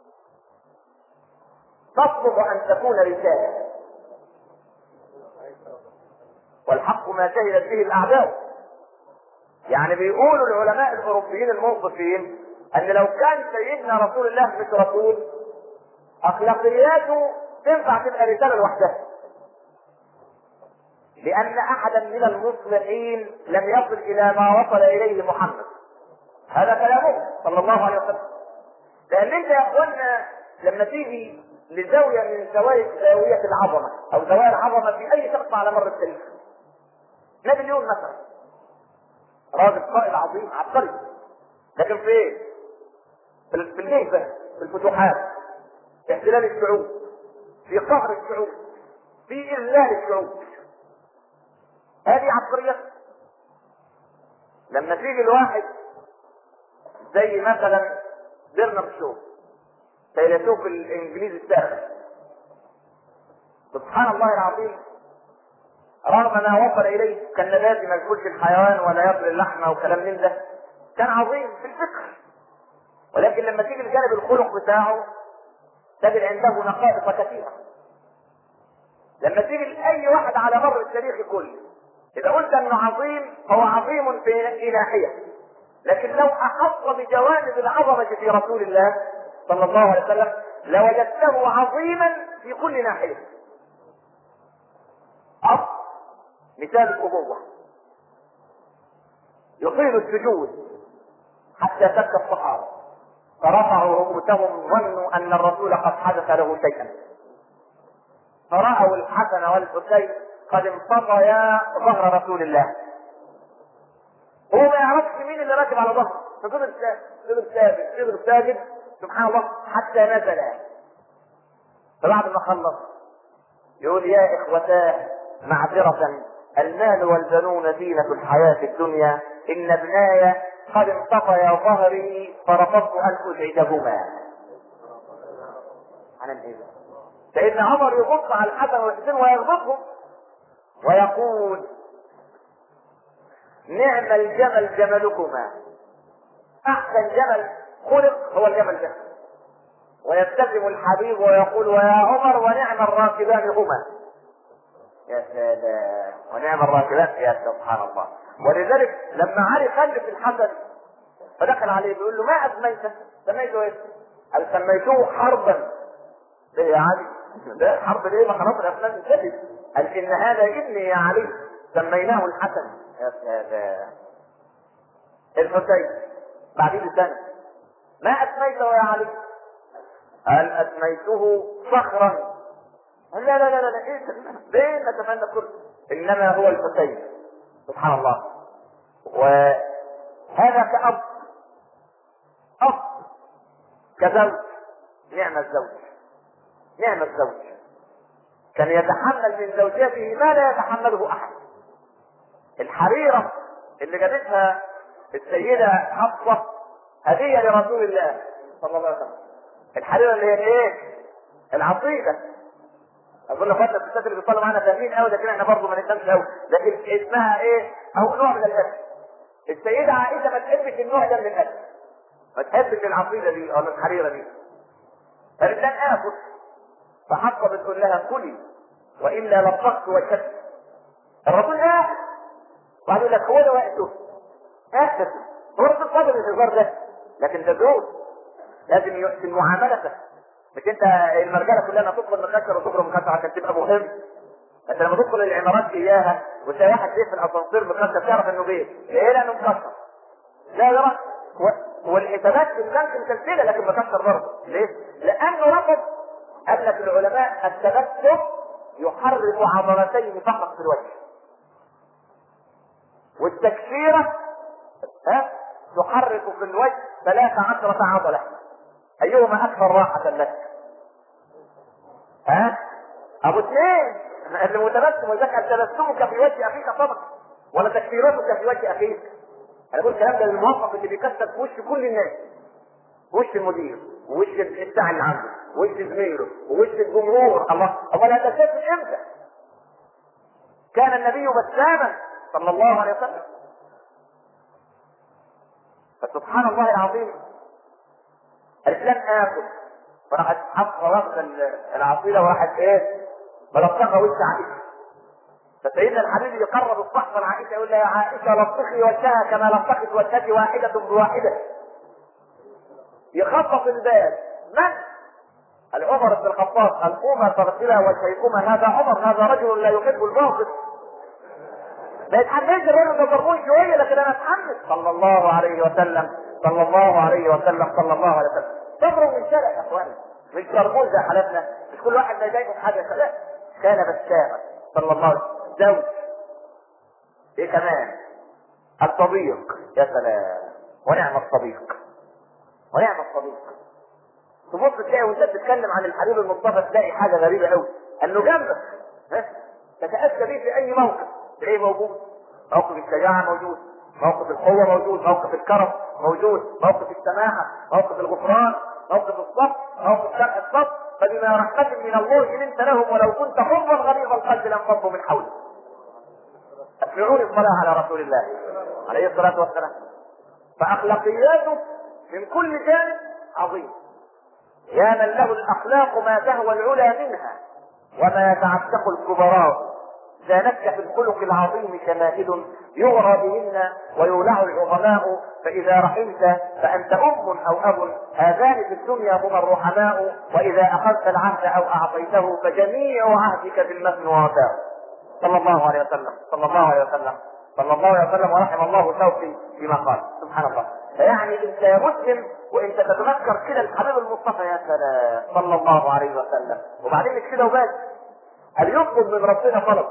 تطلب ان تكون رسالة، والحق ما شهدت به الاعداء. يعني بيقولوا العلماء الاوروبيين المنصفين ان لو كان سيدنا رسول الله مش رسول، اخلاقياته تنفع تبقى رسالة لوحدها، لان احدا من المصلحين لم يصل الى ما وصل اليه محمد. هذا كلامه صلى الله عليه وسلم. لان انت يا اخوانا لما تيجي لزاوية من زاوية العظمة او زوايا العظمة في اي شخص على مر التاريخ، نابليون مثلا راجل قائد عظيم عبقري، لكن في ايه؟ في الهيبة، في الفتوحات، في احتلال الشعوب، في قهر الشعوب، في اذلال الشعوب. هذه عبقرية. لما تيجي الواحد زي مثلا برنارد شو، فيلسوف الانجليزي الساخر، سبحان الله العظيم، رغم ما وصل اليه كالنبات ما ياكلش الحيوان ولا ياكل اللحمه وكلام من ده، كان عظيم في الفكر، ولكن لما تيجي الجانب الخلق بتاعه تجد عنده نقائص كثيره. لما تيجي لاي واحد على مر التاريخ كله، اذا قلت انه عظيم فهو عظيم في ناحيه، لكن لو احط بجوانب العظمه في رسول الله صلى الله عليه وسلم لوجدته عظيما في كل ناحيه. مثال الأبوة، يطيل السجود حتى تبكى الصحابة فرفعوا رؤوسهم ظنوا أن الرسول قد حدث له شيئا، فرأوا الحسن والحسين قد انطفيا ظهر رسول الله، هو ما يعرفش مين اللي راكب على ظهره، فضل ساجد سبحان الله حتى نزل. فبعد ما خلص يقول يا إخوتاه معذرة، المال والبنون زينة الحياة الدنيا، إن ابناي قد انطفيا ظهري فرفضت أن أزعجهما. سيدنا عمر يبص على الحسن والحسين ويغضبهم ويقول نعم الجمل جملكما، أحسن جمل خلق هو الجمل ده. ويبتسم الحبيب ويقول ويا عمر ونعم الراكبان هما. يا سلام، ونعم الراكبات، يا سبحان الله. ولذلك لما علي خلف الحسن فدخل عليه بيقول له ما اسميته؟ سميته ايه؟ قال سميته حربا. ليه يا علي؟ ده حرب ليه؟ ما خلاص الاسنان انتهت. قال ان هذا ابني يا علي سميناه الحسن. يا سلام. الحسين بعدين بسنه ما اسميته يا علي؟ قال اسميته صخرا. لا لا لا لا ايه ليه نتمنى كل انما هو الحسين. سبحان الله. وهذا كأب، أب كزوج، نعم الزوج، نعم الزوج، كان يتحمل من زوجته ما لا يتحمله احد. الحريرة اللي جابتها السيدة حفصة هدية لرسول الله صلى الله عليه وسلم، الحريرة اللي هي ايه؟ العقيدة. اظن اخواتنا الستات اللي بيصلوا معانا فاهمين قوي، لكن احنا برضه ما نفهمش قوي، لكن اسمها ايه؟ او نوع من الاكل. السيده عائشه ما تحبش النوع ده من الاكل، ما تحبش العقيده دي او الحريره دي، فقالت لن اكل. فحفصه بتقول لها كلي والا لطخت وشفت. الرسول قاعد وقال يقول لك هو ده وقته، احسن هو الرسول قادر الهزار ده، لكن ده زوج لازم يحسن معاملته. مش انت المرجله كلها تدخل مكسر وتخرج مكسر عشان تبقى مهم. انت لما تدخل العمارات اياها وتلاقي واحد في الاسانسير مكسر تعرف انه بيت، ليه؟ لانه مكسر. لا يا والحسابات في البنك مسلسله لكن مكسر برضه. ليه؟ لانه رفض. قال لك العلماء التبسم يحرك عضلتين فقط في الوجه، والتكسيره تحرك في الوجه 13 عضله، ايهما اكثر راحه لك؟ ابو اثنين اللي متبسم. وذاك تبسمك في وجه اخيك صدق ولا تكفيرتك في وجه اخيك. انا بقول الكلام ده للموظف اللي بيكسر في وش كل الناس، وش المدير ووش الساعه اللي عنده ووش زميله ووش الجمهور. الله امال هذا شايف امتى؟ كان النبي بساما صلى الله عليه وسلم. فسبحان الله العظيم، قالت لن اكل، فراحت حاطه واخده العصيره وراحت ايه؟ ملطخه وش عائشه. فسيدنا الحبيب يقرب الصحفه لعائشه يقول لها يا عائشه لطخي وجهها كما لطخت وجهك واحده بواحده. يخفف البال. من؟ عمر بن الخطاب. القوما تغسلها وشيكما. هذا عمر، هذا رجل لا يحب الباطل. ما يتحملش الراجل ده ضربون شويه، لكن انا اتحمل. صلى الله عليه وسلم، صلى الله عليه وسلم، صلى الله عليه وسلم. صبروا من شرع يا اخوانا، مش ضربون زي حالتنا، مش كل واحد ما يضايقه في حاجه. لا، كان بسامه صلى الله عليه وسلم. زوج. ايه كمان؟ الصديق. يا سلام، ونعم الصديق، ونعم الصديق. تبص تلاقي وانت بتتكلم عن الحبيب المصطفى تلاقي حاجه غريبه قوي، انه جنبك تتاسى به في اي موقف تلاقيه موجود. موقف الشجاعه موجود، موقف القوه موجود، موقف الكرم موجود، موقف السماحه، موقف الغفران، موقف الصبر، موقف شرح الصبر. فبما رحمه من الله لنت لهم ولو كنت فظا غليظ القلب لانفضوا من حولك. اسمعوني الصلاه على رسول الله عليه الصلاه والسلام. فاخلاقياته من كل جانب عظيم. يا من له الاخلاق ما تهوى العلا منها وما يتعتق الكبراء. زانتك في الخلق العظيم شمائل يغرى بهن ويولع العظماء. فاذا رحمت فانت ام او اب، هذان في الدنيا هما الرحماء. واذا اخذت العهد او اعطيته فجميع عهدك بالمثل ووفاء. صلى الله عليه وسلم، صلى الله عليه وسلم، صلى الله عليه وسلم. ورحم الله شوقي فيما قال. سبحان الله. فيعني انت يا مسلم وانت تتذكر كده الحبيب المصطفى، يا سلام، صلى الله عليه وسلم. وبعدين مش كده وبس، قال يطلب من ربنا طلب.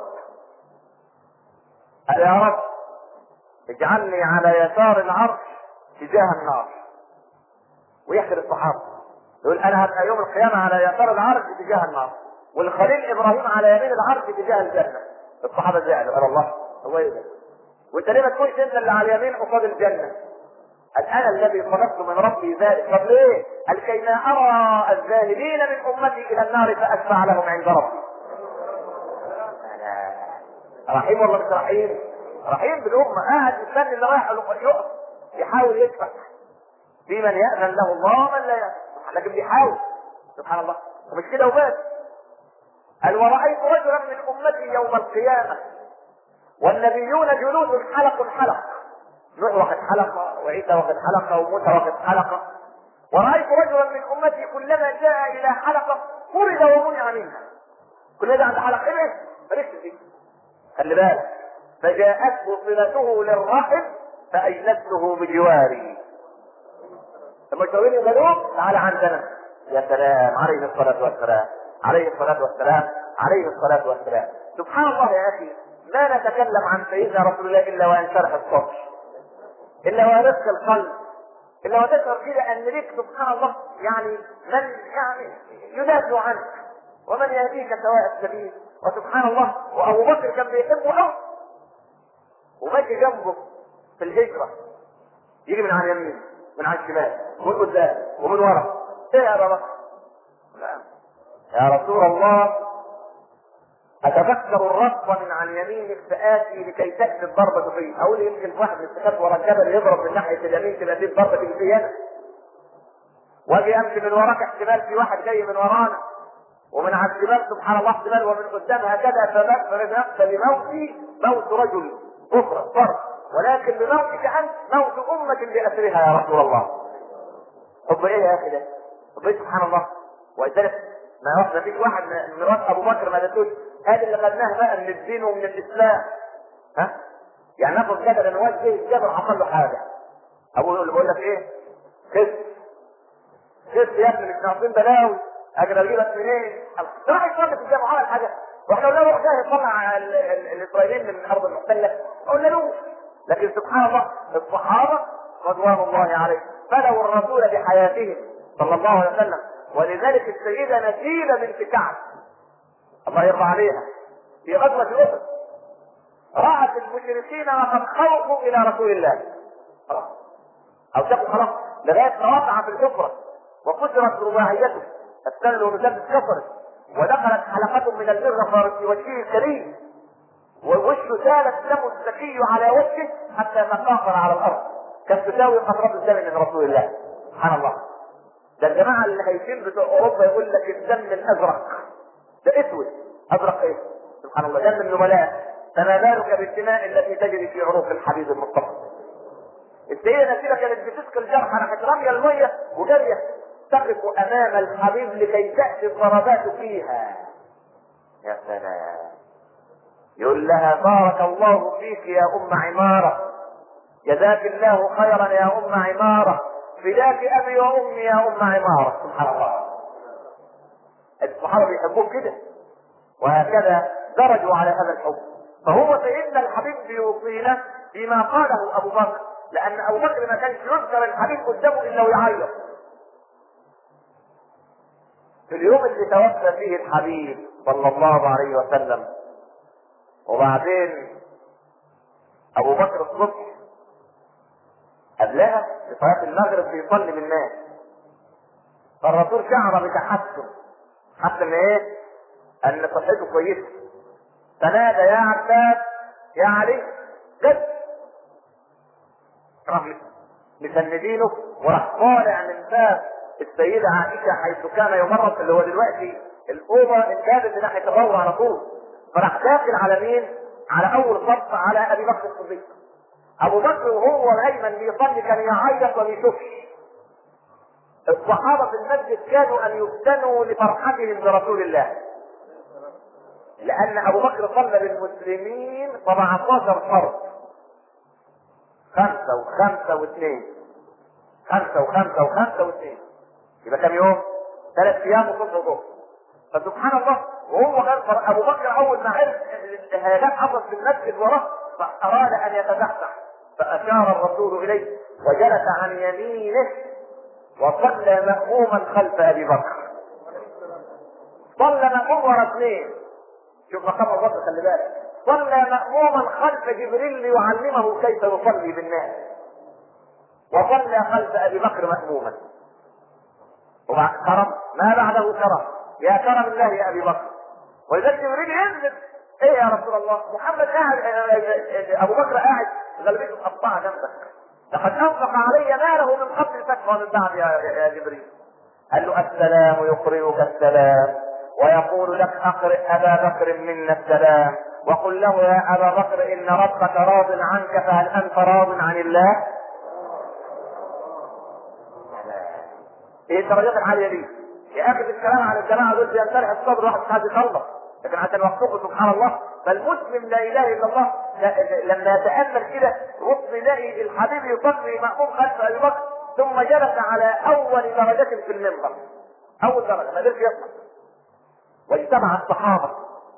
قال يا رب اجعلني على يسار العرش تجاه النار. ويحكي للصحابه يقول انا هبقى يوم القيامه على يسار العرش تجاه النار، والخليل ابراهيم على يمين العرش تجاه الجنه. الصحابه زعلوا، قال الله هو ايه ده؟ وانت ليه ما تكونش انت اللي على اليمين قصاد الجنه؟ قال انا الذي طلبت من ربي ذلك. طب ليه؟ قال كي ما ارى الذاهبين من امتي الى النار فاشفع لهم عند ربي. رحيم والله مش رحيم؟ رحيم بالامه. قاعد مستني اللي رايح يقف يحاول يدفع في من يأذن له الله ومن لا يأذن، لكن بيحاول. سبحان الله. ومش كده وبس، قال ورأيت رجلا من امتي يوم القيامه والنبيون جلود حلق حلق. نوح واخد حلقه، وعيسى واخد حلقه، وموسى واخد حلقه. ورأيت رجلا من امتي كلما جاء الى حلقه فرد ومنع منها. كل ده عند حلقه ايه؟ مالكش فيه. خلي بالك. فجاءته صلته للرحم فأجلسته بجواري. لما يشاورني يقولون تعالى عندنا. يا سلام، عليه الصلاة والسلام، عليه الصلاة والسلام، عليه الصلاة والسلام. سبحان الله يا أخي، ما نتكلم عن سيدنا رسول الله إلا وينشرح الصدر، إلا ويرق القلب، إلا وتشعر كده أن ليك سبحان الله يعني من يعني يدافع عنك ومن يهديك سواء السبيل. وسبحان الله، وأبو بكر كان بيحبه أوي وماشي جنبه في الهجرة، يجي من على اليمين من على الشمال ومن قدام ومن ورا. ايه يا بابا؟ يا رسول الله اتذكر الرصد من عن يمينك فاتي لكي تاتي الضربه فيه. اقول يمكن واحد من السكات ورا الجبل يضرب من ناحيه اليمين تبقى دي الضربه تيجي فيا انا، واجي امشي من وراك احتمال في واحد جاي من ورانا ومن على الشمال سبحان الله احتمال ومن قدام هكذا. فلموتي موت رجل كفر ضرب، ولكن بموتك انت موت امه باسرها يا رسول الله. طب ايه يا اخي ده؟ طب ايه سبحان الله. ولذلك ما فيش واحد من راس ابو بكر ما دتوش هذا اللي خدناه بقى من الدين ومن الاسلام. ها؟ يعني ناخد جبل النواس ده الجبل حصل له حاجه، ابوه اللي بقول لك ايه؟ خف يا ابني، مش ناقصين بلاوي، اجي اجيبك منين؟ راح يصلي في الجامعه عمل حاجه، واحنا قلنا له روح جاي يطلع الاسرائيليين من الارض المحتله، قلنا له. لكن سبحان الله الصحابه رضوان الله عليهم فدوا الرسول بحياتهم صلى الله عليه وسلم. ولذلك السيده نسيبه بنت كعب الله يرضى عليها في غزوه احد رأت المشركين وقد خوفوا الى رسول الله او شافوا خلاص لغايه ما وقع في الحفره وكسرت رباعيته، السل والمسدس كسرت ودخلت حلقة من البر صارت في وجهه الكريم ووشه سالت دم الزكي على وجهه حتى تقاطر على الارض كانت تساوي قطرات الدم من رسول الله. سبحان الله. ده الجماعه اللي هيفين بتوع اوروبا يقول لك الدم الازرق ده اسود. ازرق ايه؟ سبحان الله، دم النبلاء. فما بالك بالدماء التي تجري في عروق الحبيب المصطفى. السيده نسيبه كانت بتسقي الجرحى، راحت راميه الميه وجاريه تقف امام الحبيب لكي تاتي الضربات فيها. يا سلام. يقول لها بارك الله فيك يا ام عماره، جزاك الله خيرا يا ام عماره، فداك ابي وامي يا ام عماره. سبحان الله. الصحابه بيحبوه كده، وهكذا درجوا على هذا الحب. فهو سيدنا الحبيب بيوصينا بما قاله ابو بكر، لان ابو بكر ما كانش يذكر الحبيب قدامه الا ويعيط. في اليوم اللي توفى فيه الحبيب صلى الله عليه وسلم، وبعدين ابو بكر الصبح قبلها في صلاه المغرب بيصلي بالناس، فالرسول شعر بتحسن، حتى ان ايه؟ ان صحته كويسه، فنادى يا عباس يا علي جد. راح مسندينه وراح طالع من باب السيده عائشه حيث كان يمرض، اللي هو دلوقتي الاوضه الباب اللي ناحيه الروضه على طول، فراح داخل على مين؟ على اول صف على ابي بكر الصديق. ابو بكر وهو دايما بيصلي كان يعيط وما بيشوفش. الصحابه في المسجد كانوا ان يفتنوا لفرحتهم برسول الله، لان ابو بكر صلى بالمسلمين 17 فرض، 5 و5 و2، 5 و5 و5 و2، يبقى كم يوم؟ 3 ايام وصبح وظهر. فسبحان الله، وهو كان ابو بكر اول ما عرف الهيجات حصلت في المسجد وراه فاراد ان يتزحزح، فاشار الرسول اليه وجلس عن يمينه وصلى مأموما خلف ابي بكر. صلى مأموم ورا اثنين، شوف مقام ابو بكر، خلي بالك، صلى مأموما خلف جبريل ليعلمه كيف يصلي بالناس، وصلى خلف ابي بكر مأموما. وبعد كرم ما بعده كرم، يا كرم الله يا ابي بكر. ولذلك جبريل ينزل، ايه يا رسول الله؟ محمد قاعد، ابو بكر قاعد غلبته مقطعه جنبك، لقد انفق علي ماله من قبل الفتح ومن بعد يا جبريل. قال له السلام يقرئك السلام، ويقول لك اقرئ ابا بكر منا السلام، وقل له يا ابا بكر ان ربك راض عنك، فهل انت راض عن الله؟ ايه الدرجات العاليه دي؟ ياخذ الكلام عن الجماعه دول بينشرح الصدر، واحد مش عايز يخلص، لكن عشان وقتكم سبحان الله. فالمسلم لا اله الا الله لما يتامل كده رب يلاقي الحبيب يصلي مأموم خلف ابي بكر، ثم جلس على اول درجات في المنبر، اول درجه ما قدرش يطلع، واجتمع الصحابه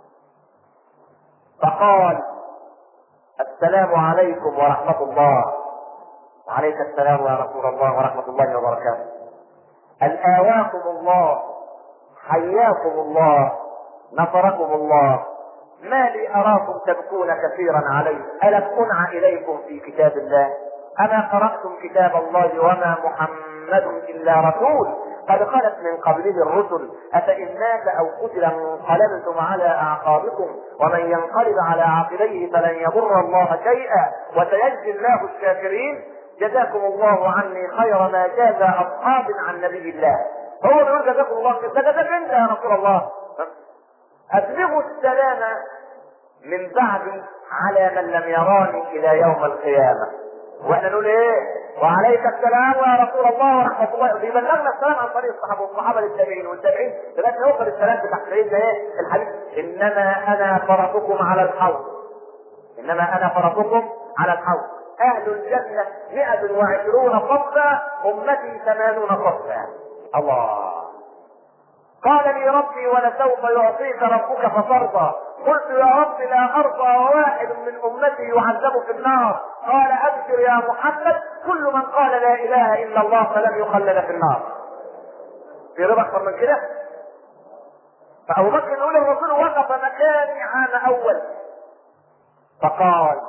فقال السلام عليكم ورحمه الله. وعليك السلام يا رسول الله ورحمه الله وبركاته. آواكم الله، حياكم الله، نصركم الله. ما لي أراكم تبكون كثيرا عليه، ألم أنع إليكم في كتاب الله؟ أما قرأتم كتاب الله وما محمد إلا رسول قد خلت من قبله الرسل أفإن مات أو قتل انقلبتم على أعقابكم ومن ينقلب على عقبيه فلن يضر الله شيئا وسيجزي الله الشاكرين. جزاكم الله عني خير ما جاز اصحاب عن نبي الله. هو بيقول جزاكم الله خير، ده جزاك انت يا رسول الله. اسبغوا السلام من بعدي على من لم يراني الى يوم القيامه. واحنا نقول ايه؟ وعليك السلام يا رسول الله ورحمه الله. بيبلغنا السلام عن طريق الصحابه والصحابه للتابعين والتابعين لغايه ما يوصل السلام بتاع سيدنا ايه؟ الحديث انما انا فرطكم على الحوض، انما انا فرطكم على الحوض. اهل الجنة 120 صفا، امتي 80 صفا. الله. قال لي ربي ولسوف يعطيك ربك فترضى. قلت يا رب لا ارضى واحد من امتي يعذب في النار. قال ابشر يا محمد، كل من قال لا اله الا الله فلن يخلد في النار. في رضا اكثر من كده؟ فابو بكر يقول الرسول وقف مكاني عام اول فقال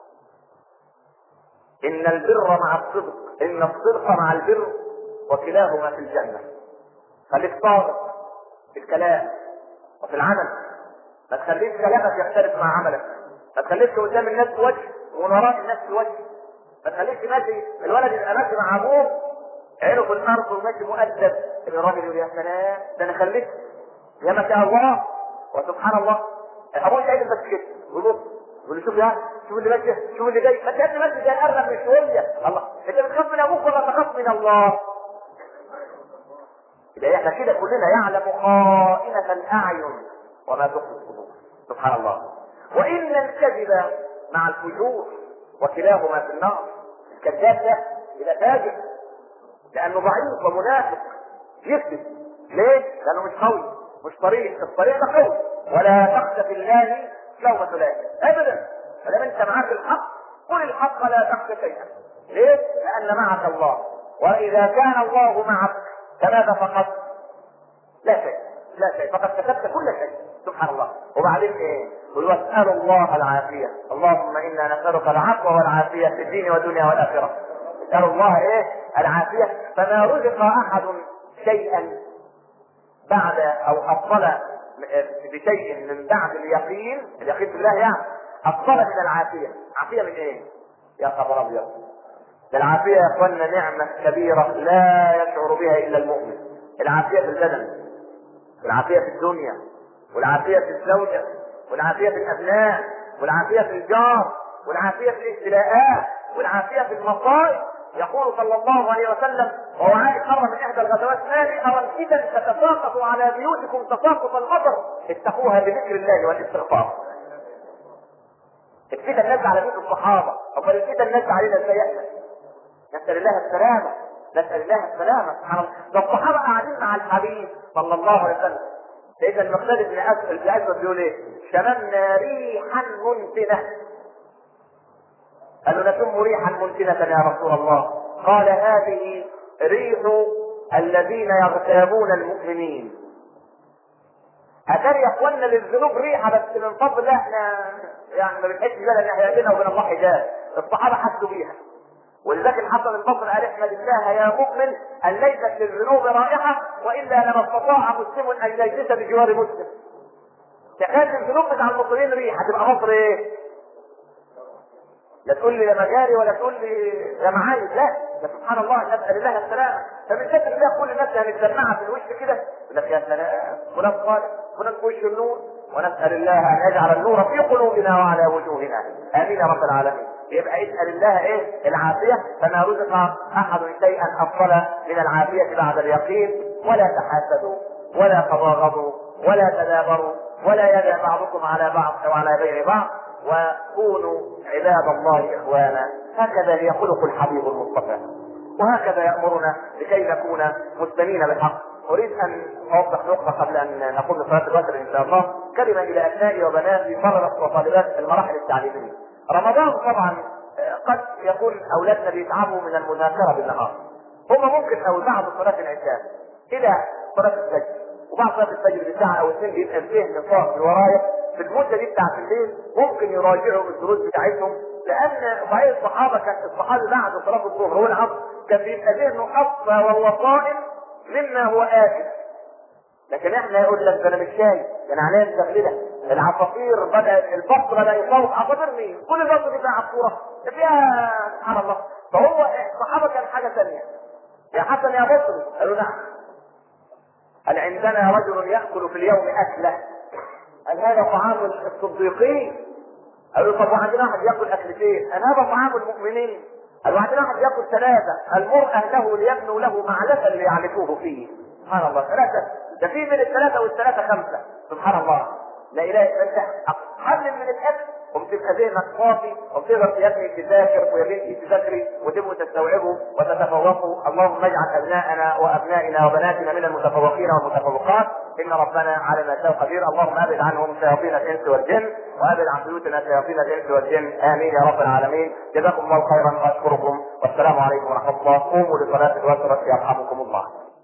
ان البر مع الصدق، ان الصدق مع البر وكلاهما في الجنة. خليك صادق في الكلام وفي العمل، ما تخليش كلامك يختلف مع عملك، ما تخليش قدام الناس في وجه ومن وراء الناس في وجه، ما تخليش ماشي الولد يبقى ماشي مع ابوه عينه في الارض وماشي مؤدب، الراجل يقول يا سلام ده انا خليت يا ما شاء الله وسبحان الله. ابوه سعيد بس كده يقول له شوف يا شوف اللي ماشي شوف اللي جاي، ما انت ماشي زي الارنب من شويه. الله انت بتخاف من ابوك ولا تخاف من الله؟ إذا احنا كده كلنا يعلم خائنة الأعين وما تخفي الصدور سبحان الله. وإن الكذب مع الفجور وكلاهما في النار. الكذاب ده يبقى فاجر لأنه ضعيف ومنافق يكذب. ليه؟ لأنه مش قوي، مش طريق، الطريق ده قوي. ولا تخشى في الله لومة لائم أبدا. فلما أنت معاك الحق قل الحق لا تخشى شيئا. ليه؟ لأن معك الله، وإذا كان الله معك فماذا فقط؟ لا شيء، لا شيء، فقد كسبت كل شيء سبحان الله. وبعدين ايه؟ قل واسألوا الله العافية، اللهم انا نسألك العفو والعافية في الدين والدنيا والآخرة. اسألوا الله ايه؟ العافية. فما رزق احد شيئا بعد او افضل بشيء من بعد اليقين، اليقين بالله يعني افضل من العافية. عافية من ايه؟ يا خبر ابيض. العافية يا اخوانا نعمة كبيرة لا يشعر بها الا المؤمن. العافية في البدن، والعافية في الدنيا، والعافية في الزوجة، والعافية في الابناء، والعافية في الجار، والعافية في الابتلاءات، والعافية في المصائب. يقول صلى الله عليه وسلم وهو عائد مرة من احدى الغزوات: ما لي ارى الفتن تتساقط على بيوتكم تساقط المطر، اتقوها بذكر الله والاستغفار. الفتن نزل على بيوت الصحابة، امال الفتن نزل علينا ازاي احنا؟ نسأل الله السلامة، نسأل الله السلامة سبحان الله. ده الصحابة قاعدين مع الحبيب صلى الله عليه وسلم. سيدنا المقداد بن الأسود بيقول ايه؟ شممنا ريحا منتنة. قالوا نشم ريحا منتنة يا رسول الله. قال هذه ريح الذين يغتابون المؤمنين. أتاري يا اخوانا للذنوب ريحة، بس من فضل الله احنا يعني ما بنحسش بيها لان احنا بيننا وبين الله حجاب. الصحابة حسوا بيها. ولذلك الحسن البصري قال: احمد الله يا مؤمن ان ليست للذنوب رائحه، والا لما استطاع مسلم ان يجلس بجوار مسلم. تخيل الذنوب بتاع المصريين ريحه، تبقى مصر ايه؟ لا تقول لي يا مجاري ولا تقول لي يا معايد، لا ده سبحان الله نسال الله السلامه. فمن ذكر الله كل الناس متجمعه في الوش كده يقول لك يا سلام فلان صالح فلان في وش النور. ونسال الله ان يجعل النور في قلوبنا وعلى وجوهنا، امين يا رب العالمين. يبقى اسال الله ايه؟ العافيه. فما رزق احد شيئا افضل من العافيه بعد اليقين. ولا تحاسدوا ولا تباغضوا ولا تدابروا ولا يدع بعضكم على بعض او على بيع بعض، وكونوا عباد الله اخوانا. هكذا هي خلق الحبيب المصطفى، وهكذا يامرنا لكي نكون مسلمين بالحق. اريد ان اوضح نقطه قبل ان نقوم بصلاه الوتر ان شاء الله. كلمه الى ابنائي وبناتي طلبه وطالبات المراحل التعليميه. رمضان طبعا قد يكون اولادنا بيتعبوا من المذاكره بالنهار. هم ممكن او بعد صلاه العشاء الى صلاه الفجر، وبعد صلاه الفجر بساعه او اثنين بيبقى الذهن صافي ورايح. في المده دي بتاعت الليل ممكن يراجعوا الدروس بتاعتهم، لان صحيح الصحابه كان الصحابي بعد صلاه الظهر والعصر كان بيبقى ذهنه اصفى وهو صائم مما هو آكل. لكن احنا يقول لك ده انا مش شايف، انا عينيا مزغلله، العصافير بدا البط بدا يصوت. عصافير مين؟ كل البط دي فيها عصفوره فيها سبحان الله. فهو الصحابه كان حاجه ثانيه. يا حسن يا بصري، قالوا نعم. قال عندنا رجل ياكل في اليوم اكله. قال هذا طعام الصديقين. قالوا طب وعندنا واحد ياكل اكلتين. قال هذا طعام المؤمنين. قال وعندنا واحد ياكل ثلاثه. المر اهله ليبنوا له معلفا ليعرفوه فيه. سبحان الله، ثلاثه. ده في من الثلاثه والثلاثه خمسه. سبحان الله. لا اله الا انت. قلل من الاكل وبتبقى ذهنك صافي وبتقدر يا ابني تذاكر ويا بنتي تذاكري وتبقوا تستوعبوا وتتفوقوا. اللهم اجعل ابنائنا وابنائنا وبناتنا من المتفوقين والمتفوقات، ان ربنا على ما شاء قدير. اللهم ابعد عنهم شياطين الانس والجن، وابعد عن بيوتنا شياطين الانس والجن، امين يا رب العالمين. جزاكم الله خيرا واشكركم، والسلام عليكم ورحمه الله. قوموا لصلاه الوتر يرحمكم الله.